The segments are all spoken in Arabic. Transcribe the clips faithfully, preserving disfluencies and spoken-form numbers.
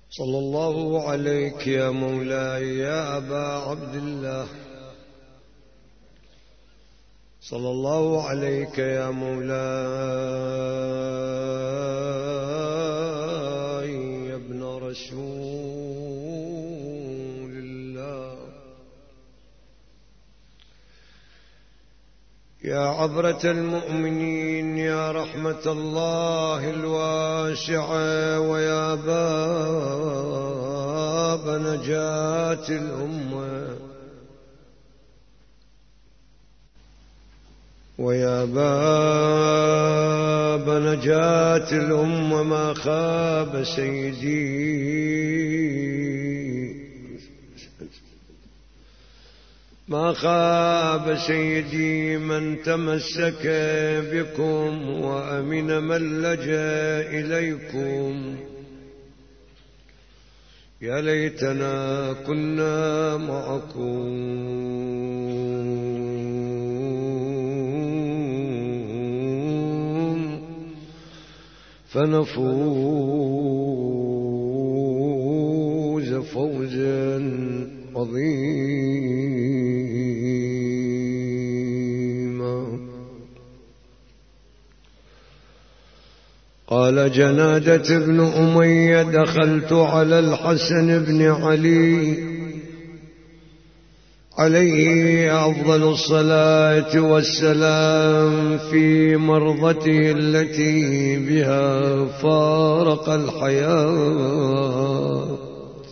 صلى الله عليك يا مولاي يا أبا عبد الله، صلى الله عليك يا مولاي يا ابن رسول الله، يا عبرة المؤمنين، يا رحمة الله الواسعة، ويا باب نجاة الأمة، ويا باب نجاة الأمة. ما خاب سيدي ما خاب سيدي من تمسك بكم، وأمن من لجأ إليكم. يا ليتنا كنا معكم فنفوز فوزا عظيما. قال جنادة بن أمية: دخلت على الحسن بن علي عليه أفضل الصلاة والسلام في مرضته التي بها فارق الحياة،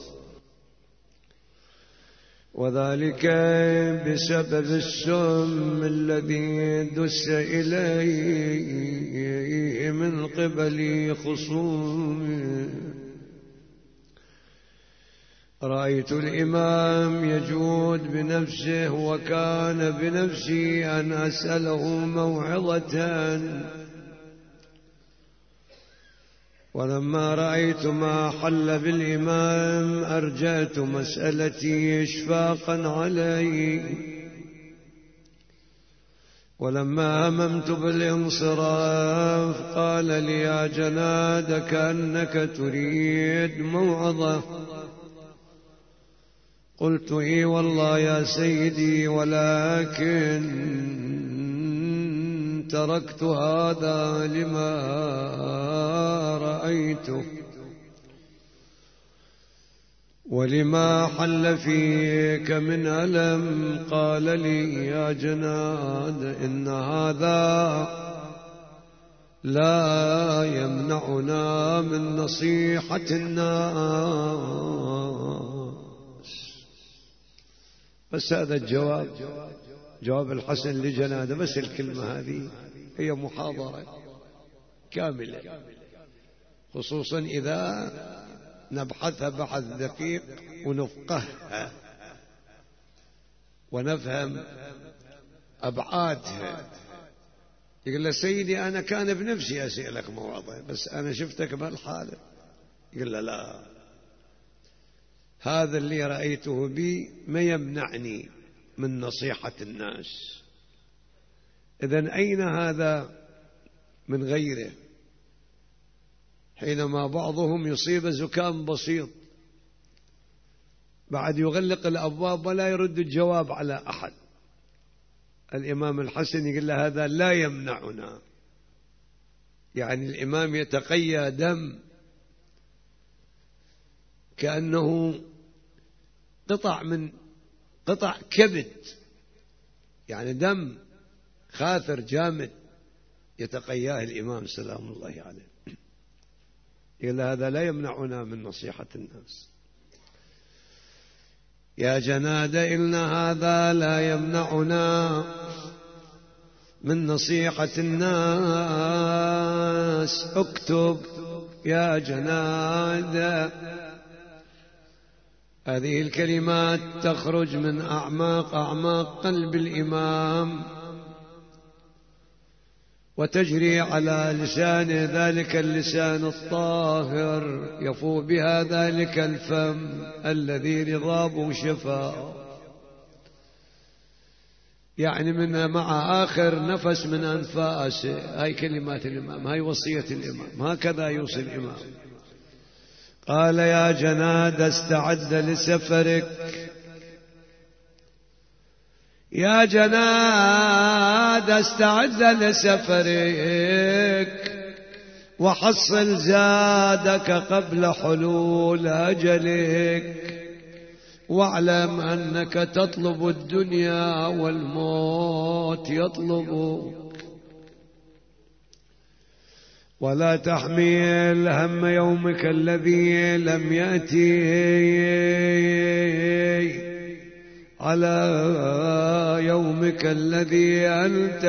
وذلك بسبب السم الذي دس إليه من قبل خصومه. رأيت الإمام يجود بنفسه، وكان بنفسي أن أسأله موعظة، ولما رأيت ما حل بالإمام أرجعت مسألتي إشفاقا عليه، ولما هممت بالانصراف قال لي: يا جناد، كأنك تريد موعظة. قلت: إي والله يا سيدي، ولكن تركت هذا لما رأيته ولما حل فيك من ألم. قال لي: يا جناد، إن هذا لا يمنعنا من نصيحة الناس. بس هذا الجواب، جواب الحسن لجنادة، بس الكلمة هذه هي محاضرة كاملة، خصوصا إذا نبحثها بحث دقيق ونفقهها ونفهم أبعادها. يقول له: سيدي، أنا كان بنفسي أسألك موعظة، بس أنا شفتك بهالحالة. يقول له: لا، هذا اللي رأيته بي ما يمنعني من نصيحة الناس. إذن أين هذا من غيره؟ حينما بعضهم يصيب زكام بسيط بعد يغلق الأبواب ولا يرد الجواب على أحد، الإمام الحسن يقول له: هذا لا يمنعنا. يعني الإمام يتقيأ دم كأنه قطع من قطع كبد، يعني دم خاثر جامد يتقياه الإمام سلام الله عليه. يقول: هذا لا يمنعنا من نصيحة الناس. يا جنادة، إن هذا لا يمنعنا من نصيحة الناس. اكتب يا جنادة. هذه الكلمات تخرج من أعماق أعماق قلب الإمام وتجري على لسان ذلك اللسان الطاهر، يفوح بها ذلك الفم الذي رضابه شفاء. يعني من مع آخر نفس من أنفاسه. هاي كلمات الإمام، هاي وصية الإمام، هكذا يوصي الإمام. قال يا جناد استعد لسفرك، يا جناد استعد لسفرك وحصل زادك قبل حلول أجلك، واعلم أنك تطلب الدنيا والموت يطلبك، ولا تحمل هم يومك الذي لم يأتي على يومك الذي أنت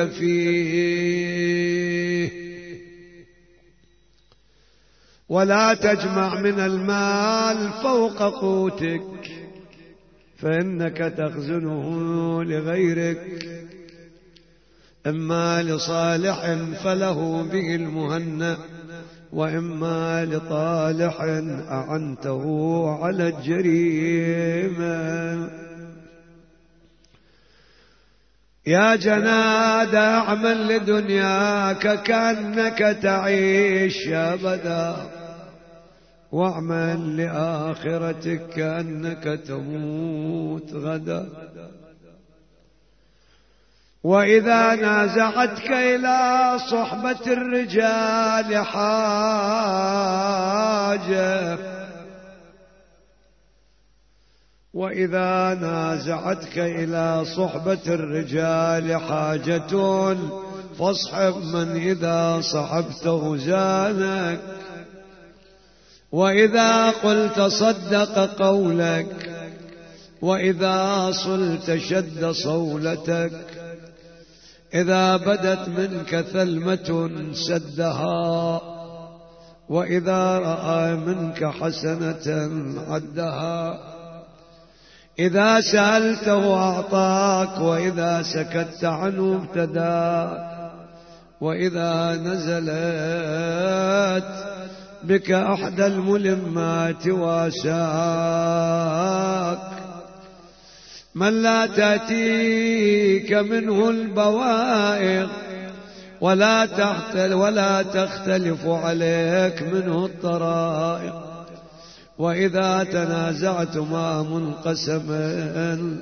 فيه، ولا تجمع من المال فوق قوتك فإنك تخزنه لغيرك، إما لصالح فله به المهنأ، وإما لطالح أعنته على الجريمة. يا جناد اعمل لدنياك كأنك تعيش أبدا، واعمل لآخرتك كأنك تموت غدا، وإذا نازعتك إلى صحبة الرجال حاجة، وإذا نازعتك إلى صحبة الرجال حاجة فاصحب من إذا صحبته زانك، وإذا قلت صدق قولك، وإذا صلت شد صولتك، إذا بدت منك ثلمة سدها، وإذا رأى منك حسنة عدها، إذا سألته أعطاك، وإذا سكت عنه ابتداك، وإذا نزلت بك أحدى الملمات واساك، من لا تأتيك منه البوائق ولا تختلف, ولا تختلف عليك منه الطرائق، وإذا تنازعتما منقسما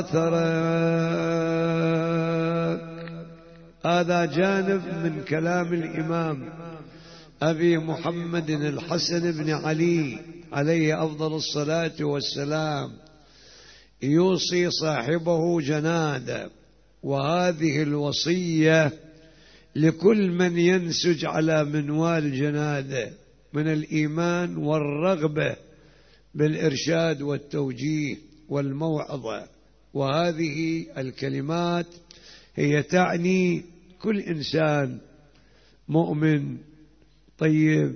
آثرك. هذا جانب من كلام الإمام أبي محمد الحسن بن علي عليه أفضل الصلاة والسلام، يوصي صاحبه جناده، وهذه الوصية لكل من ينسج على منوال جناده من الإيمان والرغبة بالإرشاد والتوجيه والموعظة. وهذه الكلمات هي تعني كل إنسان مؤمن طيب،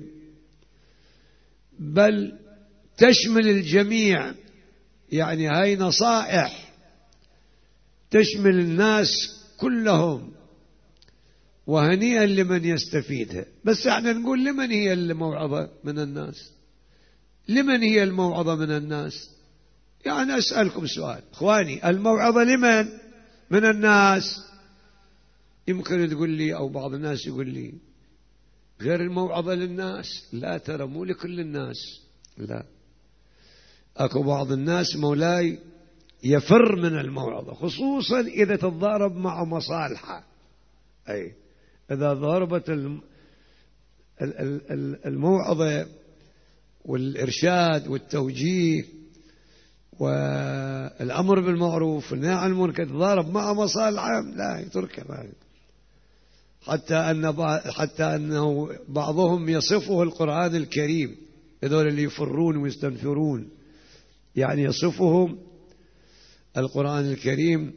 بل تشمل الجميع، يعني هاي نصائح تشمل الناس كلهم، وهنيئا لمن يستفيدها. بس احنا نقول لمن هي الموعظة من الناس؟ لمن هي الموعظة من الناس؟ يعني أسألكم سؤال إخواني، الموعظة لمن من الناس؟ يمكن تقول لي أو بعض الناس يقول لي غير الموعظة للناس. لا، ترى مو لكل الناس، لا، أكو بعض الناس مولاي يفر من الموعظة، خصوصا إذا تتضارب مع مصالحة. أي إذا ضربت الموعظة والإرشاد والتوجيه والأمر بالمعروف والنهي عن المنكر تتضارب مع مصالحة، لا يتركها. حتى أن حتى أنه بعضهم يصفه القرآن الكريم، هذول اللي يفرون ويستنفرون، يعني يصفهم القرآن الكريم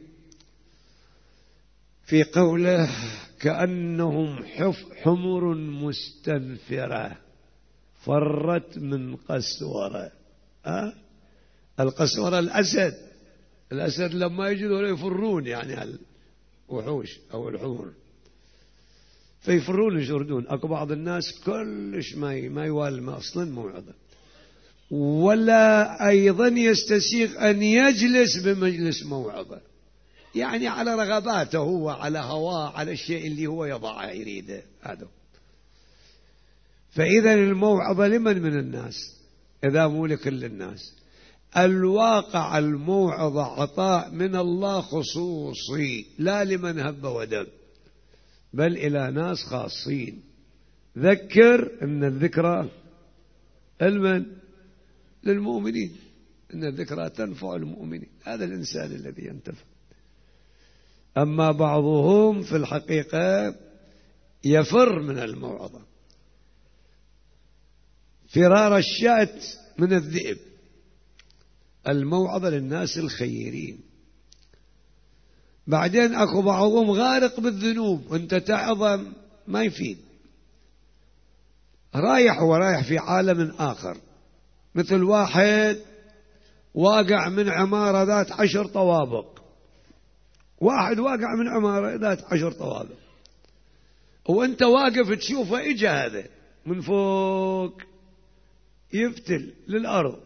في قوله كأنهم حمر مستنفرة فرت من قسورة. أه؟ القسورة الأسد، الأسد لما يجدوا يفرون، يعني الوحوش أو الحمر فيفرون يجردون. أكو بعض الناس كلش ما ما يوالم أصلا موعظة، ولا أيضا يستسيغ أن يجلس بمجلس موعظة، يعني على رغباته هو، على هواه، على الشيء اللي هو يضعه يريده هذا. فإذا الموعظة لمن من الناس؟ إذا مو لكل الناس. الواقع الموعظة عطاء من الله خصوصي، لا لمن هب ودب، بل إلى ناس خاصين. ذكر إن الذكرى المن للمؤمنين، إن الذكرى تنفع المؤمنين، هذا الإنسان الذي ينتفع. أما بعضهم في الحقيقة يفر من الموعظة فرار الشاة من الذئب. الموعظة للناس الخيرين. بعدين أكو بعضهم غارق بالذنوب، وانت تعظم ما يفيد، رايح ورايح في عالم آخر. مثل واحد واقع من عمارة ذات عشر طوابق، واحد واقع من عمارة ذات عشر طوابق، وانت واقف تشوفه اجا هذا من فوق يفتل للأرض،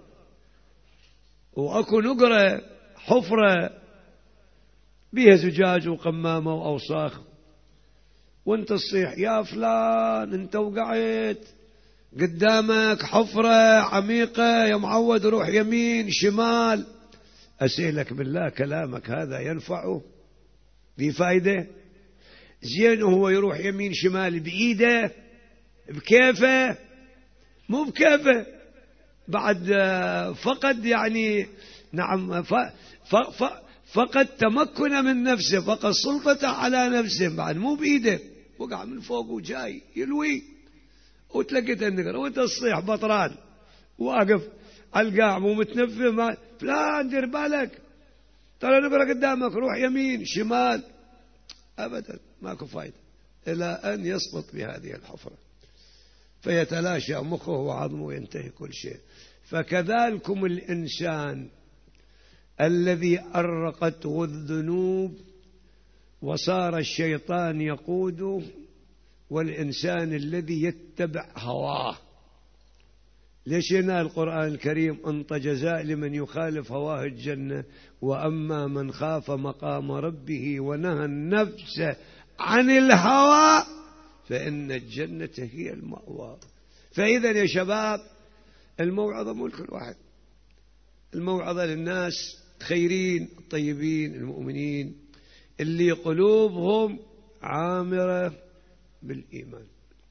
وأكو نقرة حفرة بيها زجاج وقمامة وأوساخ، وانت تصيح يا فلان انت وقعت قدامك حفرة عميقة يا معود، روح يمين شمال. أسألك بالله كلامك هذا ينفعه؟ بفايدة؟ زين هو يروح يمين شمال بإيده بكيفه؟ مو بكيفه، بعد فقد يعني نعم ف ف ف فقد تمكن من نفسه، فقد سلطته على نفسه، بعد مو بإيده، وقع من فوق وجاي يلوي، وتلقيت النقر وانت تصيح بطران واقف على القاع مو متنفذ. ما فلان دير بالك ترى نقرة قدامك، روح يمين شمال، أبدا ماكو فايدة، إلى أن يسقط بهذه الحفرة فيتلاشى مخه وعظمه وينتهي كل شيء. فكذلكم الإنسان الذي أرقته الذنوب وصار الشيطان يقوده، والإنسان الذي يتبع هواه. ليش هنا القرآن الكريم أنطى جزاء لمن يخالف هواه الجنة؟ وأما من خاف مقام ربه ونهى النفس عن الهوى فإن الجنة هي المأوى. فإذا يا شباب الموعظة مو لكل واحد، الموعظة للناس خيرين الطيبين المؤمنين اللي قلوبهم عامرة بالإيمان.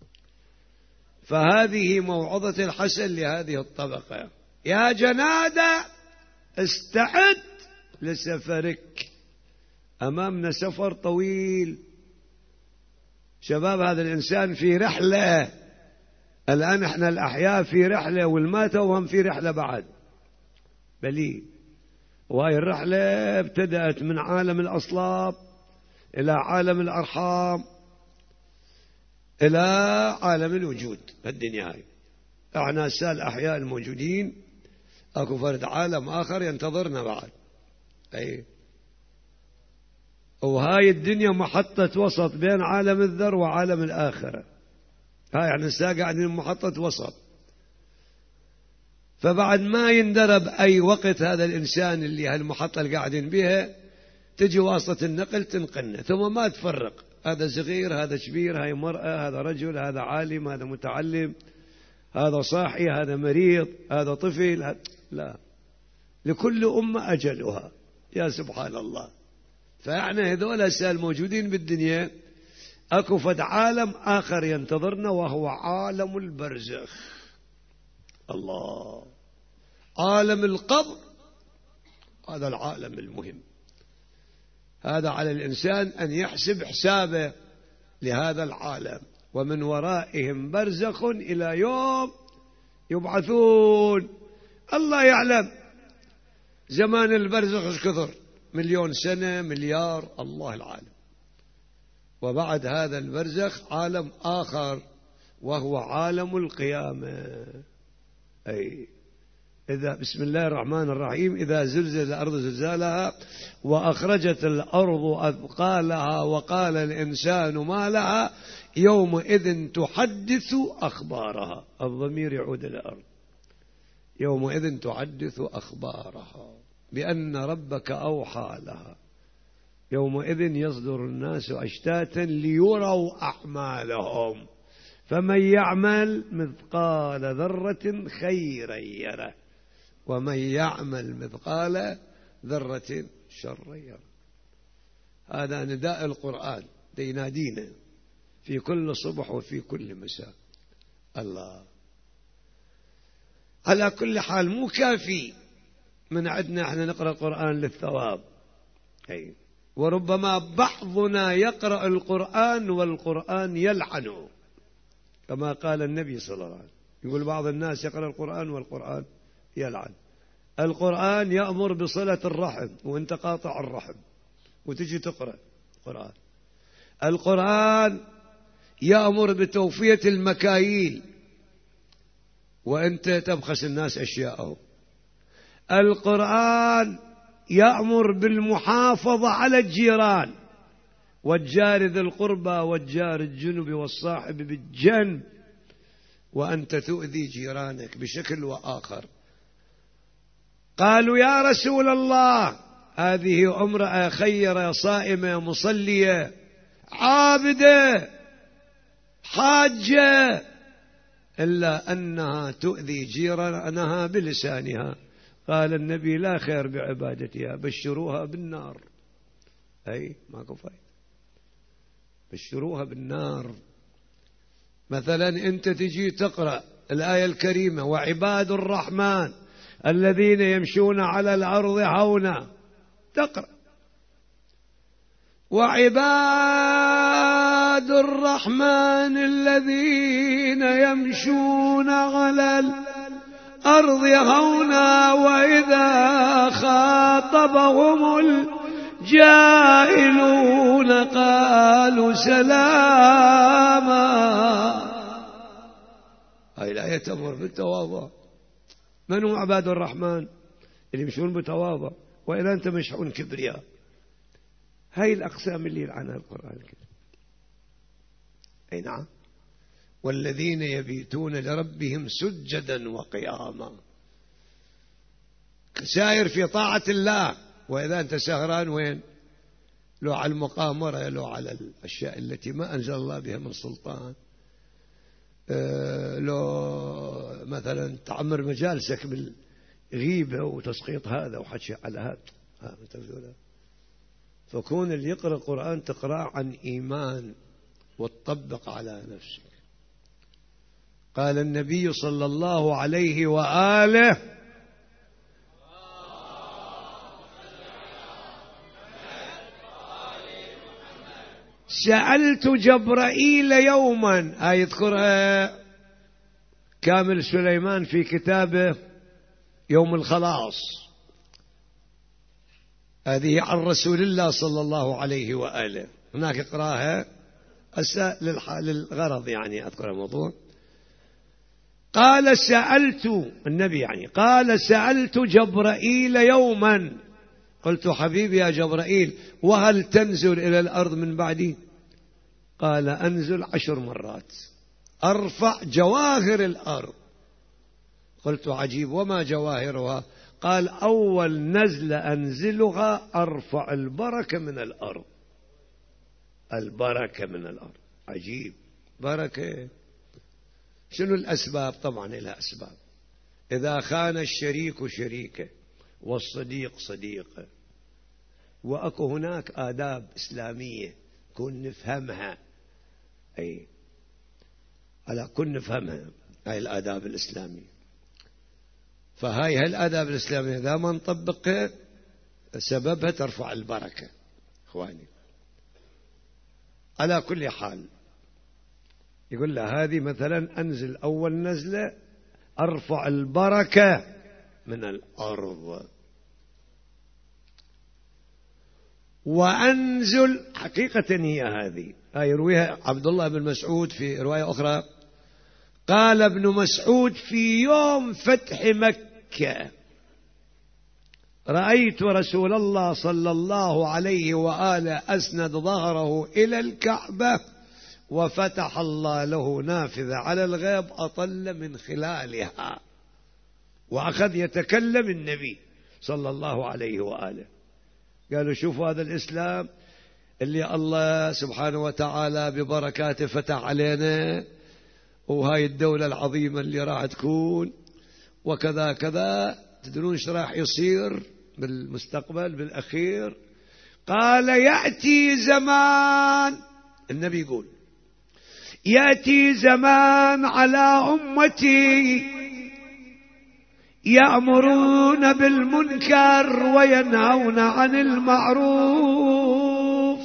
فهذه موعظة الحسن لهذه الطبقة. يا جنادة استعد لسفرك، أمامنا سفر طويل. شباب هذا الإنسان في رحلة، الآن احنا الأحياء في رحلة والماتوا وهم في رحلة بعد بلي. وهي الرحلة ابتدأت من عالم الأصلاب إلى عالم الأرحام إلى عالم الوجود الدنيا. هاي احنا هسه الأحياء الموجودين اكو فرد عالم آخر ينتظرنا بعد. أي وهاي الدنيا محطة وسط بين عالم الذر وعالم الآخرة. هاي احنا هسه قاعدين محطة وسط. فبعد ما يندرب أي وقت هذا الإنسان اللي هالمحطة اللي قاعدين بها تجي واسطة النقل تنقلنا، ثم ما تفرق هذا صغير هذا كبير، هاي مرأة هذا رجل هذا عالم هذا متعلم هذا صاحي هذا مريض هذا طفل هذا. لا، لكل أمة أجلها. يا سبحان الله. فإحنا هذول هسه الموجودين بالدنيا أكو فد عالم آخر ينتظرنا، وهو عالم البرزخ. الله، عالم القبر هذا العالم المهم. هذا على الإنسان أن يحسب حسابه لهذا العالم. ومن ورائهم برزخ إلى يوم يبعثون. الله يعلم زمان البرزخ ايش كثر، مليون سنة مليار، الله العالم. وبعد هذا البرزخ عالم آخر وهو عالم القيامة. أي إذا بسم الله الرحمن الرحيم إذا زلزل الأرض زلزالها وأخرجت الأرض أثقالها وقال الإنسان ما لها يومئذ تحدث أخبارها. الضمير يعود إلى الأرض. يومئذ تحدث أخبارها بأن ربك أوحى لها. يومئذ يصدر الناس أشتاتا ليروا أعمالهم فمن يعمل مثقال ذرة خيرا يره ومن يعمل مثقال ذرة شرا يره. هذا نداء القرآن ينادينا في كل صبح وفي كل مساء. الله. على كل حال مو كافي من عندنا احنا نقرأ القرآن للثواب، أي وربما بعضنا يقرأ القرآن والقرآن يلعنه، كما قال النبي صلى الله عليه وسلم، يقول بعض الناس يقرأ القرآن والقرآن يلعن. القرآن يأمر بصلة الرحم وانت قاطع الرحم وتجي تقرأ القرآن. القرآن يأمر بتوفية المكاييل وانت تبخس الناس أشياءهم. القرآن يأمر بالمحافظة على الجيران والجار ذي القربى والجار الجنب والصاحب بالجنب، وأنت تؤذي جيرانك بشكل وآخر. قالوا يا رسول الله هذه امرأة خيرة صائمة مصلية عابدة حاجة إلا أنها تؤذي جيرانها بلسانها. قال النبي لا خير بعبادتها، بشروها بالنار. أي ماكو فايدة، بشروها بالنار. مثلا أنت تجي تقرأ الآية الكريمة وعباد الرحمن الذين يمشون على الأرض هونا، تقرأ وعباد الرحمن الذين يمشون على الأرض هونا وإذا خاطبهم الجاهلون قالوا سلاما. هاي الآية تأمر بالتواضع. من هم عباد الرحمن؟ اللي يمشون بتواضع، وإذا أنت مشحون كبرياء. هاي الأقسام اللي يلعنها القرآن الكريم. أي نعم. والذين يبيتون لربهم سجدا وقياما، ساير في طاعة الله، وإذا أنت سهران وين؟ لو على المقامرة، لو على الأشياء التي ما أنزل الله بها من سلطان، أه لو مثلا تعمر مجالسك بالغيبة وتسقيط هذا وحكي على هذا. فكون اللي يقرأ القرآن تقرأ عن إيمان وتطبق على نفسك. قال النبي صلى الله عليه وآله سألت جبرائيل يوما، هاي يذكرها كامل سليمان في كتابه يوم الخلاص، هذه عن رسول الله صلى الله عليه وآله، هناك اقراها للغرض يعني أذكر الموضوع. قال سألت النبي يعني قال سألت جبرائيل يوما، قلت حبيبي يا جبرائيل وهل تنزل إلى الأرض من بعدي؟ قال أنزل عشر مرات أرفع جواهر الأرض. قلت عجيب، وما جواهرها؟ قال أول نزل أنزلها أرفع البركة من الأرض. البركة من الأرض. عجيب، بركة. شنو الأسباب؟ طبعا لها أسباب. إذا خان الشريك شريكه والصديق صديقه، وأكو هناك آداب إسلامية كن نفهمها، أي على كن نفهمها هاي الآداب الإسلامية. فهاي هالآداب الإسلامية إذا ما نطبقها سببها ترفع البركة. إخواني على كل حال يقول له هذه مثلا أنزل أول نزلة أرفع البركة من الأرض، وأنزل حقيقة هي هذه. هاي يرويها عبد الله بن مسعود في رواية أخرى. قال ابن مسعود في يوم فتح مكة رأيت رسول الله صلى الله عليه وآله أسند ظهره إلى الكعبة وفتح الله له نافذة على الغيب أطل من خلالها، وأخذ يتكلم النبي صلى الله عليه وآله. قالوا شوفوا هذا الإسلام اللي الله سبحانه وتعالى ببركاته فتح علينا، وهاي الدولة العظيمة اللي راح تكون وكذا كذا. تدرون ايش راح يصير بالمستقبل بالأخير؟ قال يأتي زمان، النبي يقول يأتي زمان على أمتي يأمرون بالمنكر وينهون عن المعروف.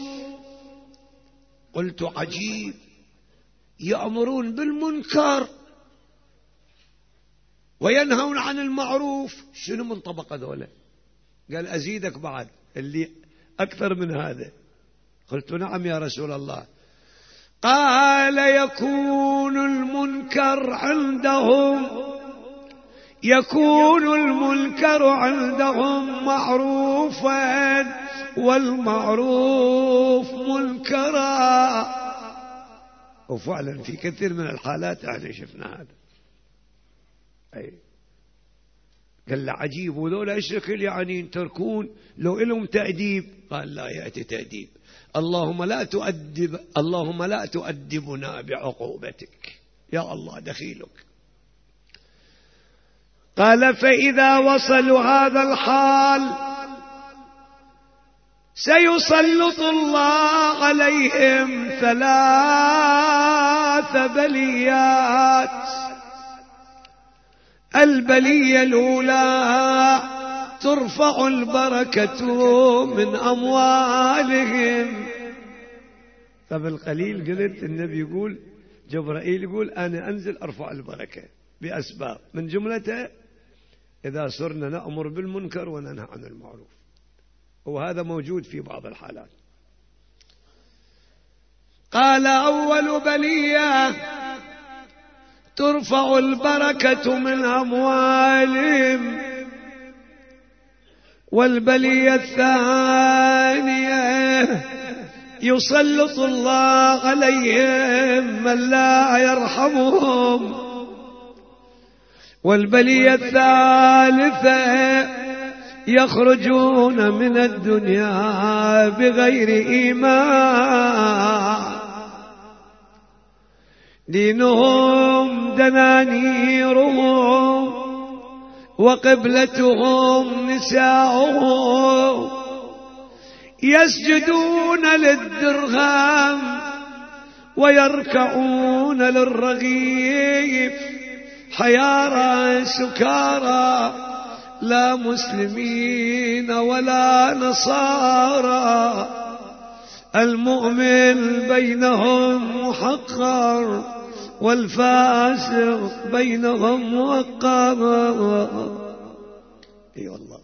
قلت عجيب، يأمرون بالمنكر وينهون عن المعروف، شنو من طبقة ذولا؟ قال أزيدك بعد اللي أكثر من هذا. قلت نعم يا رسول الله. قال يكون المنكر عندهم يكون المنكر عندهم معروفا والمعروف منكرا. وفعلا في كثير من الحالات احنا شفنا هذا. أي قال له عجيب، وذولا ايش شكل يعني يتركون لو لهم تأديب؟ قال لا يأتي تأديب. اللهم لا تؤدب اللهم لا تؤدبنا بعقوبتك يا الله دخيلك. قال فإذا وصلوا هذا الحال سيسلط الله عليهم ثلاث بليات. البلية الأولى ترفع البركة من أموالهم. فبالقليل قلت النبي يقول جبرائيل يقول أنا أنزل أرفع البركة بأسباب، من جملته إذا صرنا نأمر بالمنكر وننهى عن المعروف، وهذا موجود في بعض الحالات. قال أول بلية ترفع البركة من أموالهم، والبلية الثانية يسلط الله عليهم من لا يرحمهم، والبلية الثالثة يخرجون من الدنيا بغير إيمان، دينهم دنانيرهم وقبلتهم نساؤهم، يسجدون للدرهم ويركعون للرغيف، حيارى سكارى لا مسلمين ولا نصارى، المؤمن بينهم محقر والفاسق بينهم موقر. اي والله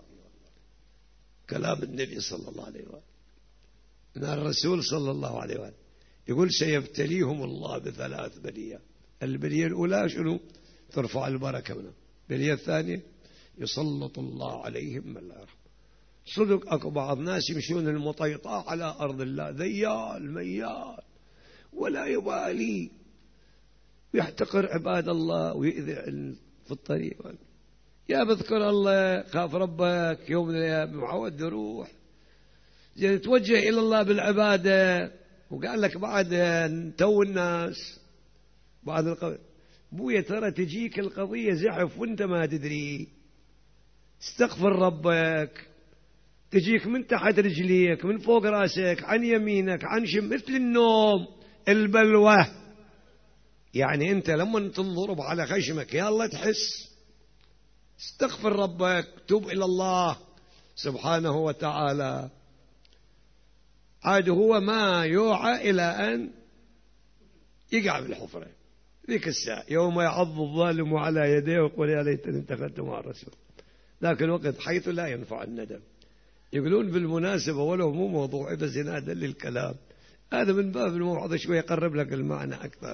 كلام النبي صلى الله عليه وسلم. ان الرسول صلى الله عليه وسلم يقول سيبتليهم الله بثلاث بليات. البلية الأولى شنو؟ ترفع البركة منهم. البلية الثانية يسلط الله عليهم من لا يرحم. صدق اكو بعض ناس يمشون المطيطة على أرض الله، ذيال ميال ولا يبالي، ويحتقر عباد الله ويؤذي في الطريق. يا بذكر الله خاف ربك، يوم من الأيام معود روح زين توجه إلى الله بالعبادة. وقال لك بعد تو الناس بعد القضية بويا ترى تجيك القضية زحف وانت ما تدري، استغفر ربك، تجيك من تحت رجليك من فوق راسك عن يمينك عن شم، مثل النوم البلوة. يعني انت لما تنضرب على خشمك يا الله تحس، استغفر ربك، توب إلى الله سبحانه وتعالى. عاد هو ما يوعى إلى أن يقع بالحفرة ذيك الساعة، يوم يعض الظالم على يديه ويقول يا ليتني اتخذت مع الرسول. لكن الوقت حيث لا ينفع الندم. يقولون بالمناسبة ولو مو موضوعي بس هذا للكلام، هذا من باب الموعظة شوي يقرب لك المعنى أكثر.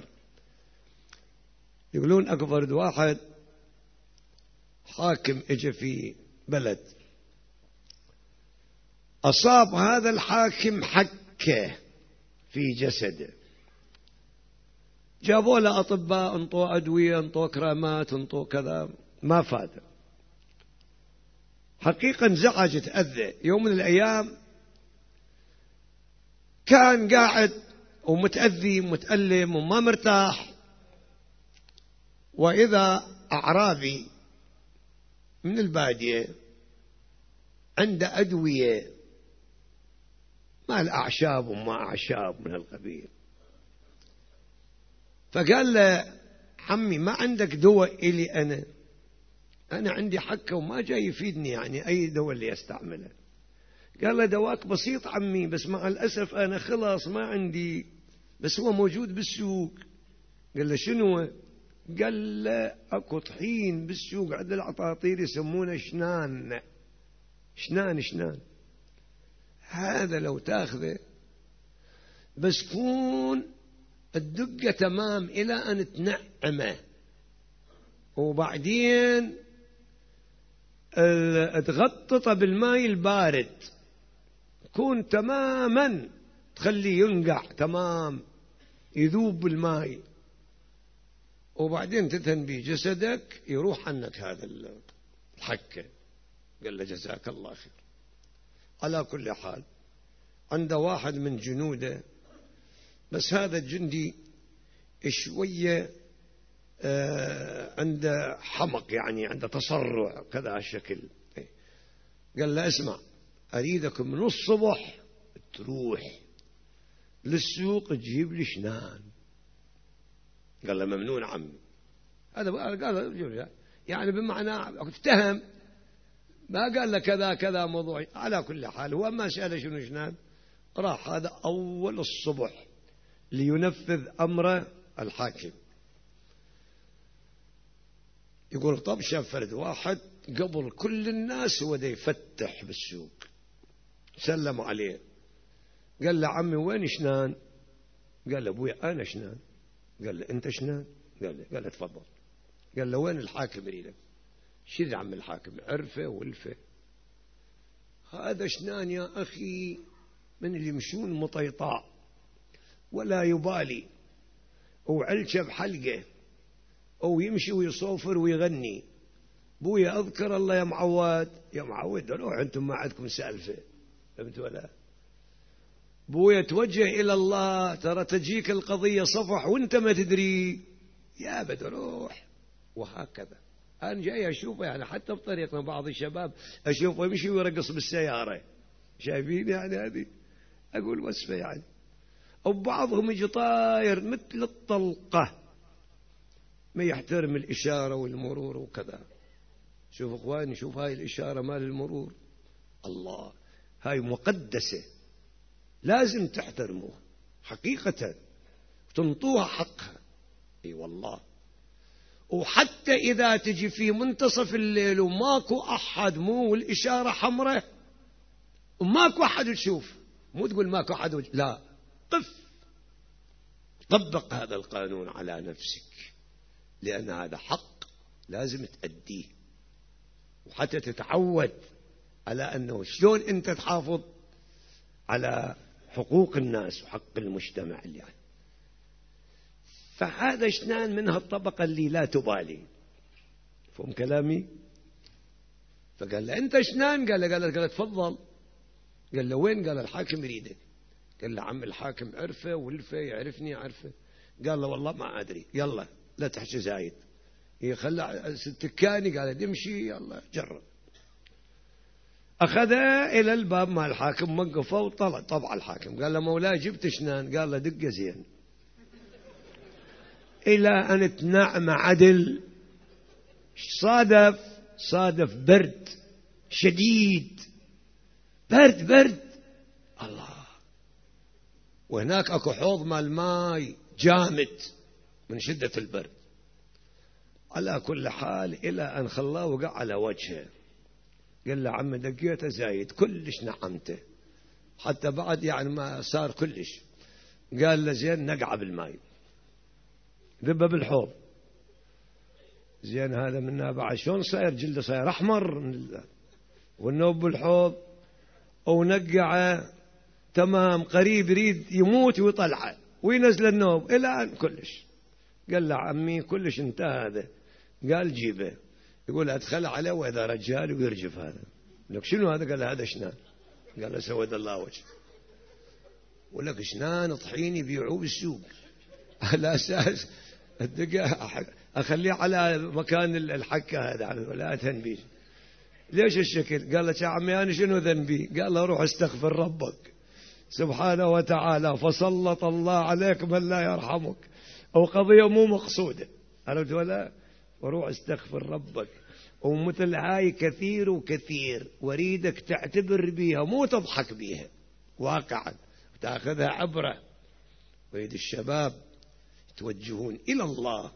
يقولون أكبر واحد حاكم اجى في بلد، أصاب هذا الحاكم حكة في جسده، جابوا له أطباء انطوا أدوية انطوا كرامات انطوا كذا، ما فاد. حقيقة انزعج تأذى. يوم من الأيام كان قاعد ومتأذي ومتألم وما مرتاح، وإذا أعرابي من البادية عنده أدوية ما الأعشاب وما أعشاب من القبيل، فقال له عمي ما عندك دواء إلي أنا أنا عندي حكة وما جاي يفيدني يعني أي دواء اللي أستعمله. قال له دواك بسيط عمي بس مع الأسف أنا خلاص ما عندي، بس هو موجود بالسوق. قال له شنو؟ قال له أكو طحين بالسوق عند العطاطير يسمونه شنان شنان شنان، هذا لو تاخذه بس كون الدقة تمام إلى أن تنعمه، وبعدين تغططه بالماء البارد كون تماما تخليه ينقع تمام يذوب بالماء، وبعدين تدهن به جسدك يروح عنك هذا الحكة. قال له جزاك الله خير. على كل حال عنده واحد من جنوده، بس هذا الجندي شوية آه عنده حمق يعني عنده تصرع كذا الشكل. قال له اسمع أريدك من الصبح تروح للسوق تجيب لي شنان. قال له ممنون عمي. هذا قال يعني بمعنى افتهم، ما قال له كذا كذا موضوع. على كل حال هو ما سأله شنو شنان، راح هذا أول الصبح لينفذ أمر الحاكم. يقول طب شاف فرد واحد قبل كل الناس هو ده يفتح بالسوق، سلم عليه قال له عمي وين شنان؟ قال له أبوي أنا شنان. قال له أنت شنان؟ قال له قال له تفضل. قال له وين الحاكم يريدك؟ شد عم الحاكم عرفه ولفه. هذا شنان يا أخي من اللي يمشون مطيطاء ولا يبالي، وعلشه بحلقه، أو يمشي ويصوفر ويغني. بويا أذكر الله يا معود يا معود روح أنتم ما عندكم سالفة، فهمت ولا؟ بويا توجه إلى الله ترى تجيك القضية صفح وانت ما تدري يا بد روح. وهكذا أنا جاي أشوفه يعني حتى بطريقنا بعض الشباب أشوفه يمشي ويرقص بالسيارة، شايفين يعني هذه أقول وصفة يعني. أو بعضهم يجي طاير مثل الطلقة ما يحترم الإشارة والمرور وكذا. شوف أخواني شوف هاي الإشارة مال المرور الله هاي مقدسة لازم تحترموها حقيقة تنطوها حقها. اي والله. وحتى إذا تجي في منتصف الليل وماكو أحد مو والإشارة حمراء وماكو أحد تشوف، مو تقول ماكو أحد وجه. لا قف طبق هذا القانون على نفسك، لأن هذا حق لازم تأديه، وحتى تتعود على أنه شلون أنت تحافظ على حقوق الناس وحق المجتمع اللي يعني. فهذا شنان منها الطبقة اللي لا تبالي. فهم كلامي؟ فقال له أنت شنان؟ قال له قال له قال له تفضل. قال له وين؟ قال الحاكم يريدك. قال له عم الحاكم عرفه ولفه يعرفني عرفه. قال له والله ما أدري. يلا لا تحكي زايد. يخلى التكاني قال امشي يلا جرب. أخذه إلى الباب مال الحاكم وقفه وطلع. طبع الحاكم قال له مولاي جبت شنان؟ قال له دقة زين. إلى أن تنعم عدل. صادف صادف برد شديد، برد برد الله. وهناك أكو حوض مال ماي جامد من شدة البرد. على كل حال إلى أن خلاه وقع على وجهه. قال له عم دقيته زايد كلش نعمته حتى بعد يعني ما صار كلش. قال له زين نقع بالماء ذبه بالحوض. زين هذا منها بعد شلون صاير جلده صاير أحمر والنوب بالحوض ونقعه تمام قريب يريد يموت ويطلعه وينزل النوب إلى أن كلش. قال له عمي كلش انتهى هذا. قال جيبه. يقول أدخل عليه وإذا رجال ويرجف هذا. لك شنو هذا؟ قال له هذا شنان. قال له سود الله وجه. ولك شنان طحين يبيعوه بالسوق على أساس الدقة أخليه على مكان الحكة هذا لا تنبيه. ليش الشكل؟ قال له يا عمي أنا شنو ذنبي؟ قال له روح استغفر ربك سبحانه وتعالى فسلط الله عليك من لا يرحمك، أو قضية مو مقصودة، عرفت ولا؟ وروح استغفر ربك. ومثل هاي كثير وكثير، واريدك تعتبر بيها مو تضحك بيها واقعا، وتأخذها عبرة. ويريد الشباب يتوجهون إلى الله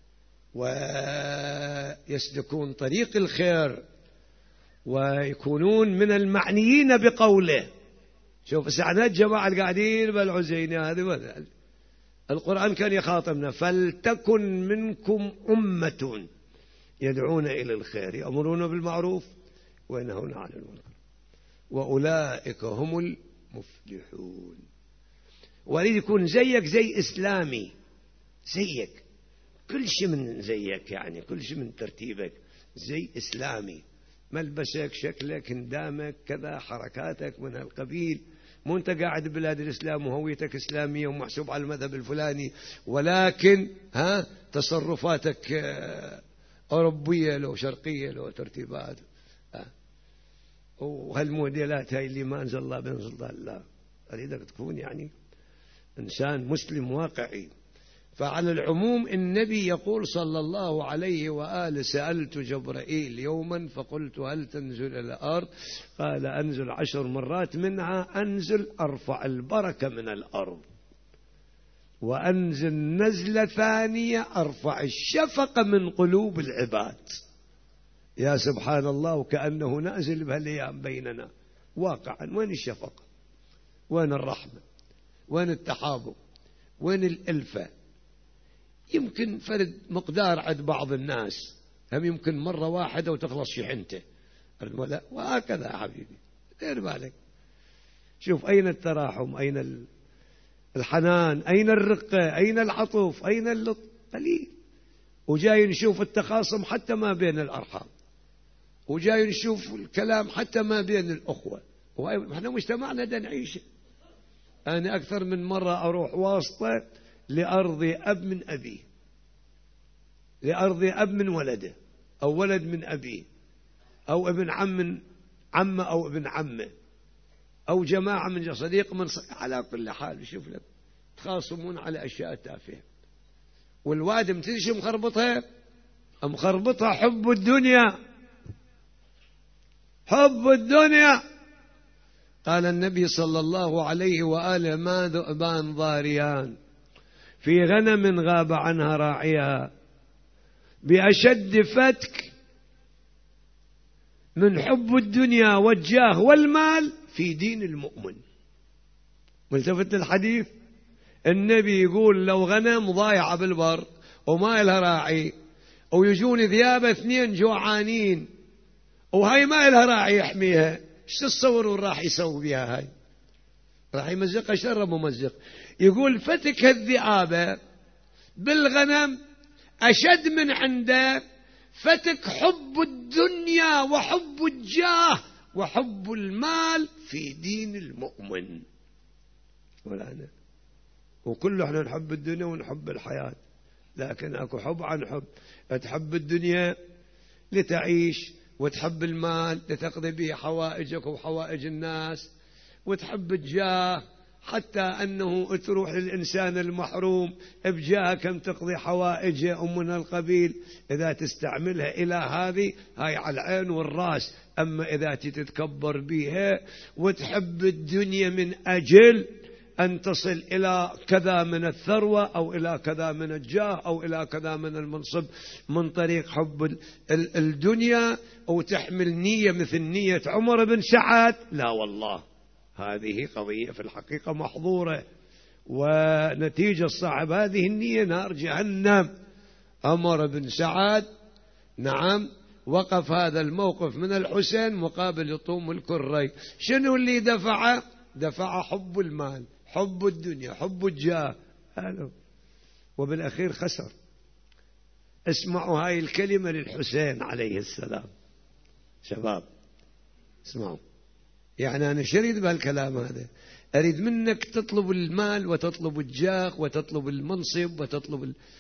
ويسلكون طريق الخير ويكونون من المعنيين بقوله. شوف ساعات الجماعة القاعدين بالعزينة هذه القرآن كان يخاطبنا: فلتكن منكم أمة يدعون إلى الخير يأمرون بالمعروف وينهون عن المنكر وأولئك هم المفلحون. واريد يكون زيك زي إسلامي، زيك كل شيء من زيك، يعني كل شيء من ترتيبك زي إسلامي، ملبسك، شكلك، اندامك، كذا، حركاتك من هالقبيل. مو انت قاعد ببلاد الإسلام وهويتك إسلامية ومحسوب على المذهب الفلاني، ولكن ها تصرفاتك أوروبية لو شرقية لو ترتيبات وهالموديلات هاي اللي ما أنزل الله بين سلطان الله. أريدك تكون يعني إنسان مسلم واقعي. فعلى العموم النبي يقول صلى الله عليه وآله: سألت جبرائيل يوما فقلت هل تنزل إلى الأرض؟ قال: أنزل عشر مرات، منها أنزل أرفع البركة من الأرض، وأنزل نزلة ثانية أرفع الشفقة من قلوب العباد. يا سبحان الله، وكأنه نازل بهالأيام بيننا واقعا. وين الشفقة؟ وين الرحمة؟ وين التحابب؟ وين الألفة؟ يمكن فرد مقدار عند بعض الناس، هم يمكن مرة واحدة وتخلص شحنته، وهكذا يا حبيبي دير بالك. شوف أين التراحم، أين الحنان، أين الرقة، أين العطف، أين اللطف؟ قليل. وجاي نشوف التخاصم حتى ما بين الأرحام، وجاي نشوف الكلام حتى ما بين الأخوة. وإحنا مجتمعنا دا نعيشه. أنا أكثر من مرة أروح واسطة لأرض أب من أبيه، لأرض أب من ولده، أو ولد من أبيه، أو ابن عم من عمه، أو ابن عمه، أو جماعة من صديق من صديق. على كل حال شوف لك تخاصمون على أشياء تافهة، والوادم تدشي مخربطها مخربطها حب الدنيا، حب الدنيا. قال النبي صلى الله عليه وآله: ما ذؤبان ضاريان في غنم غاب عنها راعيها بأشد فتك من حب الدنيا والجاه والمال في دين المؤمن. ملتفت الحديث، النبي يقول: لو غنم ضايعة بالبر وما لها راعي، ويجون ذيابة اثنين جوعانين وهاي ما لها راعي يحميها، ايش تتصورون راح يسوي بها؟ هاي راح يمزقها شر ممزق. يقول: فتك الذئابة بالغنم أشد من عنده فتك حب الدنيا وحب الجاه وحب المال في دين المؤمن. ولا أنا وكله احنا نحب الدنيا ونحب الحياة، لكن اكو حب عن حب. تحب الدنيا لتعيش، وتحب المال لتقضي به حوائجك وحوائج الناس، وتحب الجاه حتى أنه تروح للإنسان المحروم بجاه كم تقضي حوائجه ومن القبيل. إذا تستعملها إلى هذه هاي على العين والراس. أما إذا تتكبر بها وتحب الدنيا من أجل أن تصل إلى كذا من الثروة أو إلى كذا من الجاه أو إلى كذا من المنصب من طريق حب الدنيا، أو تحمل نية مثل نية عمر بن سعد، لا والله هذه قضية في الحقيقة محظورة، ونتيجة صاحب هذه النية نار جهنم. عمر بن سعد نعم وقف هذا الموقف من الحسين مقابل يطوم الكري. شنو اللي دفعه؟ دفع حب المال، حب الدنيا، حب الجاه، وبالأخير خسر. اسمعوا هاي الكلمة للحسين عليه السلام. شباب اسمعوا، يعني أنا شريد بهالكلام هذا. أريد منك تطلب المال وتطلب الجاه وتطلب المنصب وتطلب ال...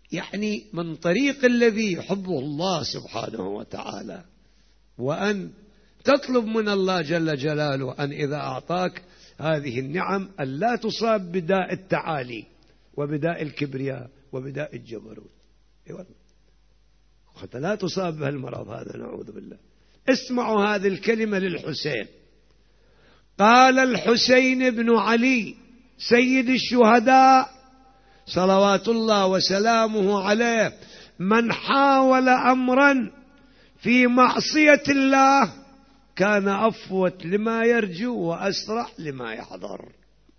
يعني من طريق الذي يحبه الله سبحانه وتعالى، وأن تطلب من الله جل جلاله أن إذا أعطاك هذه النعم أن لا تصاب بداء التعالي وبداء الكبرياء وبداء الجبروت، حتى لا تصاب بهالمرض هذا، نعوذ بالله. اسمعوا هذه الكلمة للحسين. قال الحسين بن علي سيد الشهداء صلوات الله وسلامه عليه: من حاول أمرا في معصية الله كان أفوت لما يرجو وأسرع لما يحضر.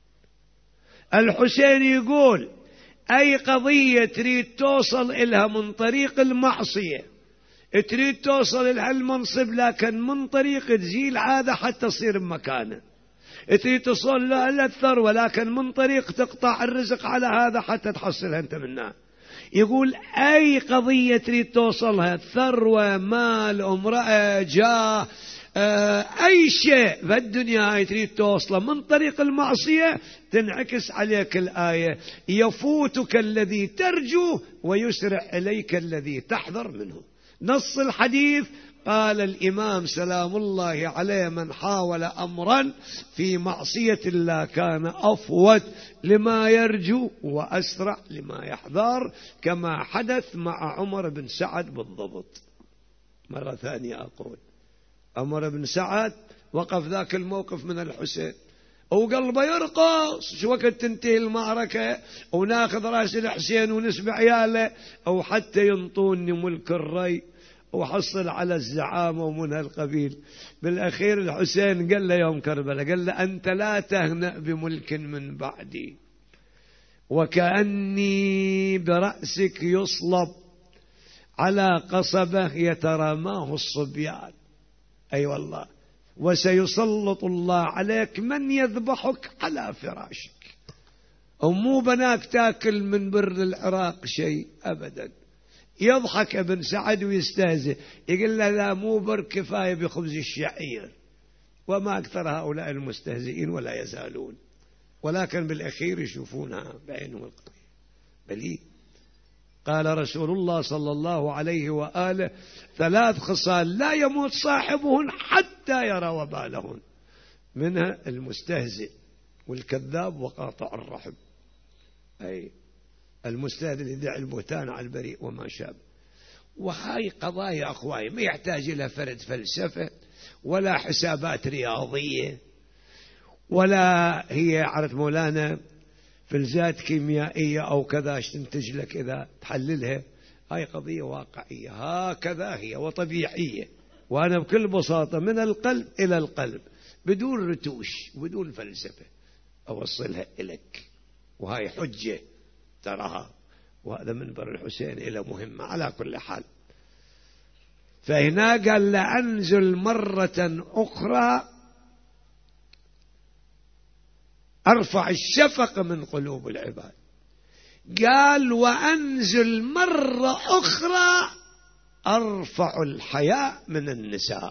الحسين يقول أي قضية تريد توصل إلها من طريق المعصية، تريد توصل إلها المنصب لكن من طريق تزيل عادة حتى تصير بمكانه، تريد توصل لها الثروة لكن من طريق تقطع الرزق على هذا حتى تحصلها أنت منها. يقول أي قضية تريد توصلها، ثروة، مال، امرأة، جاه، أي شيء في الدنيا هاي تريد توصله من طريق المعصية، تنعكس عليك الآية: يفوتك الذي ترجو ويسرع إليك الذي تحذر منه. نص الحديث قال الإمام سلام الله عليه: من حاول أمرا في معصية الله كان أفوت لما يرجو وأسرع لما يحذر، كما حدث مع عمر بن سعد بالضبط. مرة ثانية أقول: عمر بن سعد وقف ذاك الموقف من الحسين وقلبه يرقص، شو وقت تنتهي المعركة وناخذ راس الحسين ونسبة عياله أو حتى ينطوني ملك الري وحصل على الزعامة ومن هالقبيل. بالأخير الحسين قال له يوم كربلاء، قال له: أنت لا تهنأ بملك من بعدي، وكأني برأسك يصلب على قصبة يتراماه الصبيان. أي أيوة والله، وسيسلط الله عليك من يذبحك على فراشك. ومو بناك تاكل من بر العراق شيء أبدا. يضحك ابن سعد ويستهزئ، يقول له: لا مو بر، كفاية بخبز الشعير. وما أكثر هؤلاء المستهزئين ولا يزالون، ولكن بالأخير يشوفونها بعينهم القضية. بلي قال رسول الله صلى الله عليه وآله: ثلاث خصال لا يموت صاحبهن حتى يرى وبالهن، منها المستهزئ والكذاب وقاطع الرحم. أي المستهزئ اللي يدعي البهتان على البريء وما شابه. وهاي قضايا أخوائي ما يحتاج إلى فرد فلسفة ولا حسابات رياضية، ولا هي عرفت مولانا فلزات كيميائية أو كذا تنتج لك إذا تحللها. هاي قضية واقعية، هكذا هي وطبيعية، وأنا بكل بساطة من القلب إلى القلب بدون رتوش بدون فلسفة أوصلها إليك. وهاي حجة تراها، وهذا منبر الحسين إلى مهمة على كل حال. فهنا قال: لأنزل مرة أخرى أرفع الشفق من قلوب العباد. قال: وأنزل مرة أخرى أرفع الحياء من النساء.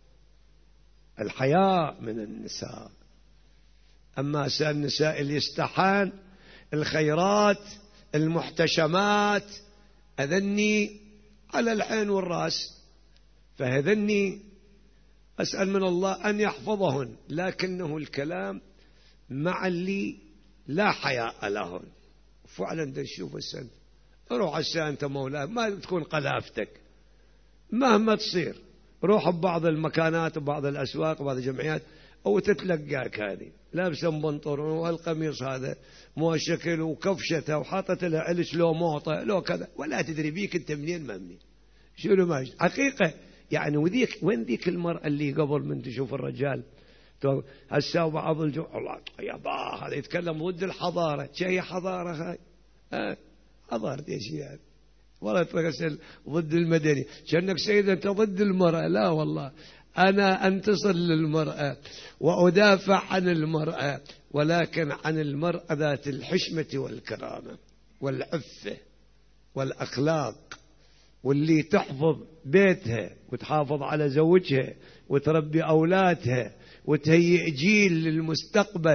الحياء من النساء. أما النساء اللي يستحان الخيرات المحتشمات أذني على العين والرأس، فهذني أسأل من الله أن يحفظهن، لكنه الكلام مع اللي لا حياء لهن. فعلا دا تشوف السنة، روح عشان أنت مولاي ما تكون قلافتك مهما تصير، روح ببعض المكانات وبعض الأسواق وبعض الجمعيات أو تتلقاك هذه لابسة بنطلون والقميص هذا مو شكل وكفشته وحاطت لها علش لو موطة لو كذا، ولا تدري بيك أنت منين ما منين شنو ماشي حقيقة يعني. وذيك وين ذيك المرأة اللي قبل من تشوف الرجال هسه بعض الجو الله يا با هذا يتكلم ضد الحضارة. شيء حضارة هاي؟ ها حضارة ايش يعني؟ والله تغسل ضد المدني كأنك سيد أنت ضد المرأة. لا والله أنا أنتصر للمرأة وأدافع عن المرأة، ولكن عن المرأة ذات الحشمة والكرامة والعفة والأخلاق، واللي تحفظ بيتها وتحافظ على زوجها وتربي أولادها وتهيئ جيل للمستقبل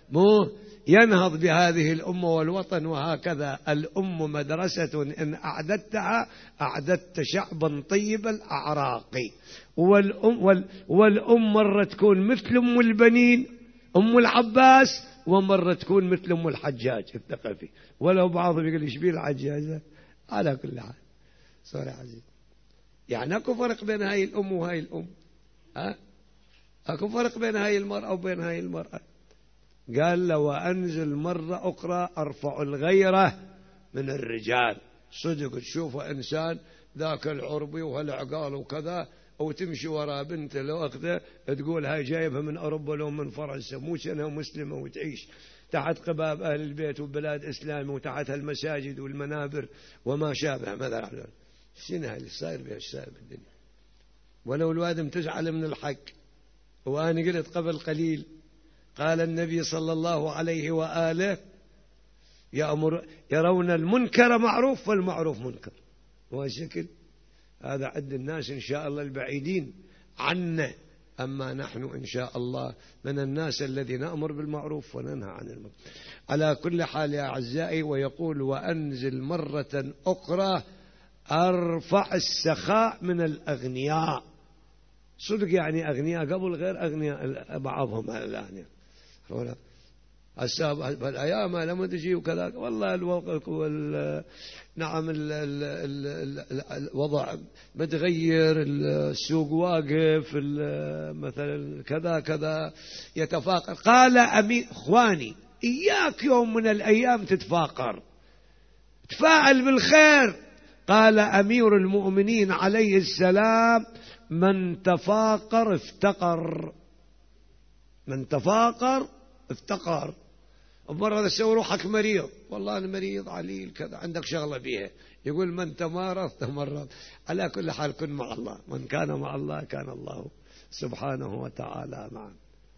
مو ينهض بهذه الأمة والوطن. وهكذا الأم مدرسة إن أعددتها أعددت شعبا طيب الأعراق. والأم, وال والأم مرة تكون مثل أم البنين أم العباس، ومرة تكون مثل أم الحجاج الثقفي. ولو بعضهم يقول إيش بيه الحجاج على كل حال صار عزيز. يعني أكو فرق بين هاي الأم وهاي الأم، ها؟ أكو فرق بين هاي المرأة وبين هاي المرأة. قال له وأنزل مرة أخرى أرفع الغيرة من الرجال. صدق تشوفه إنسان ذاك العربي وهالعقال وكذا، أو تمشي وراء بنت لو أخذه تقول هاي جايبها من أوروبا لو من فرنسا، مو شأنها مسلمة وتعيش تحت قباب أهل البيت وبلاد إسلامي وتحت المساجد والمنابر وما شابه. مثلا شنو اللي صاير بها الشايب بالدنيا؟ ولو الوادم تزعل من الحق. وأنا قلت قبل قليل قال النبي صلى الله عليه وآله يأمر يرون المنكر معروف والمعروف منكر. وشكل هذا عند الناس إن شاء الله البعيدين عنا، أما نحن إن شاء الله من الناس الذين نأمر بالمعروف وننهى عن المنكر. على كل حال يا أعزائي، ويقول وأنزل مرة أخرى أرفع السخاء من الأغنياء. صدق يعني أغنياء قبل غير أغنياء بعضهم الآن. الأيام لما تجي وكذا والله الوضع وال... نعم ال... ال... ال... الوضع متغير، السوق واقف، مثلا كذا كذا يتفاقر. قال أمي إخواني إياك يوم من الأيام تتفاقر، تفاعل بالخير. قال أمير المؤمنين عليه السلام من تفاقر افتقر، من تفاقر افتقر. مرة تسوي روحك مريض، والله أنا مريض عليل كذا، عندك شغلة بيها، يقول من تمارض تمرض. على كل حال كن مع الله، من كان مع الله كان الله سبحانه وتعالى معه.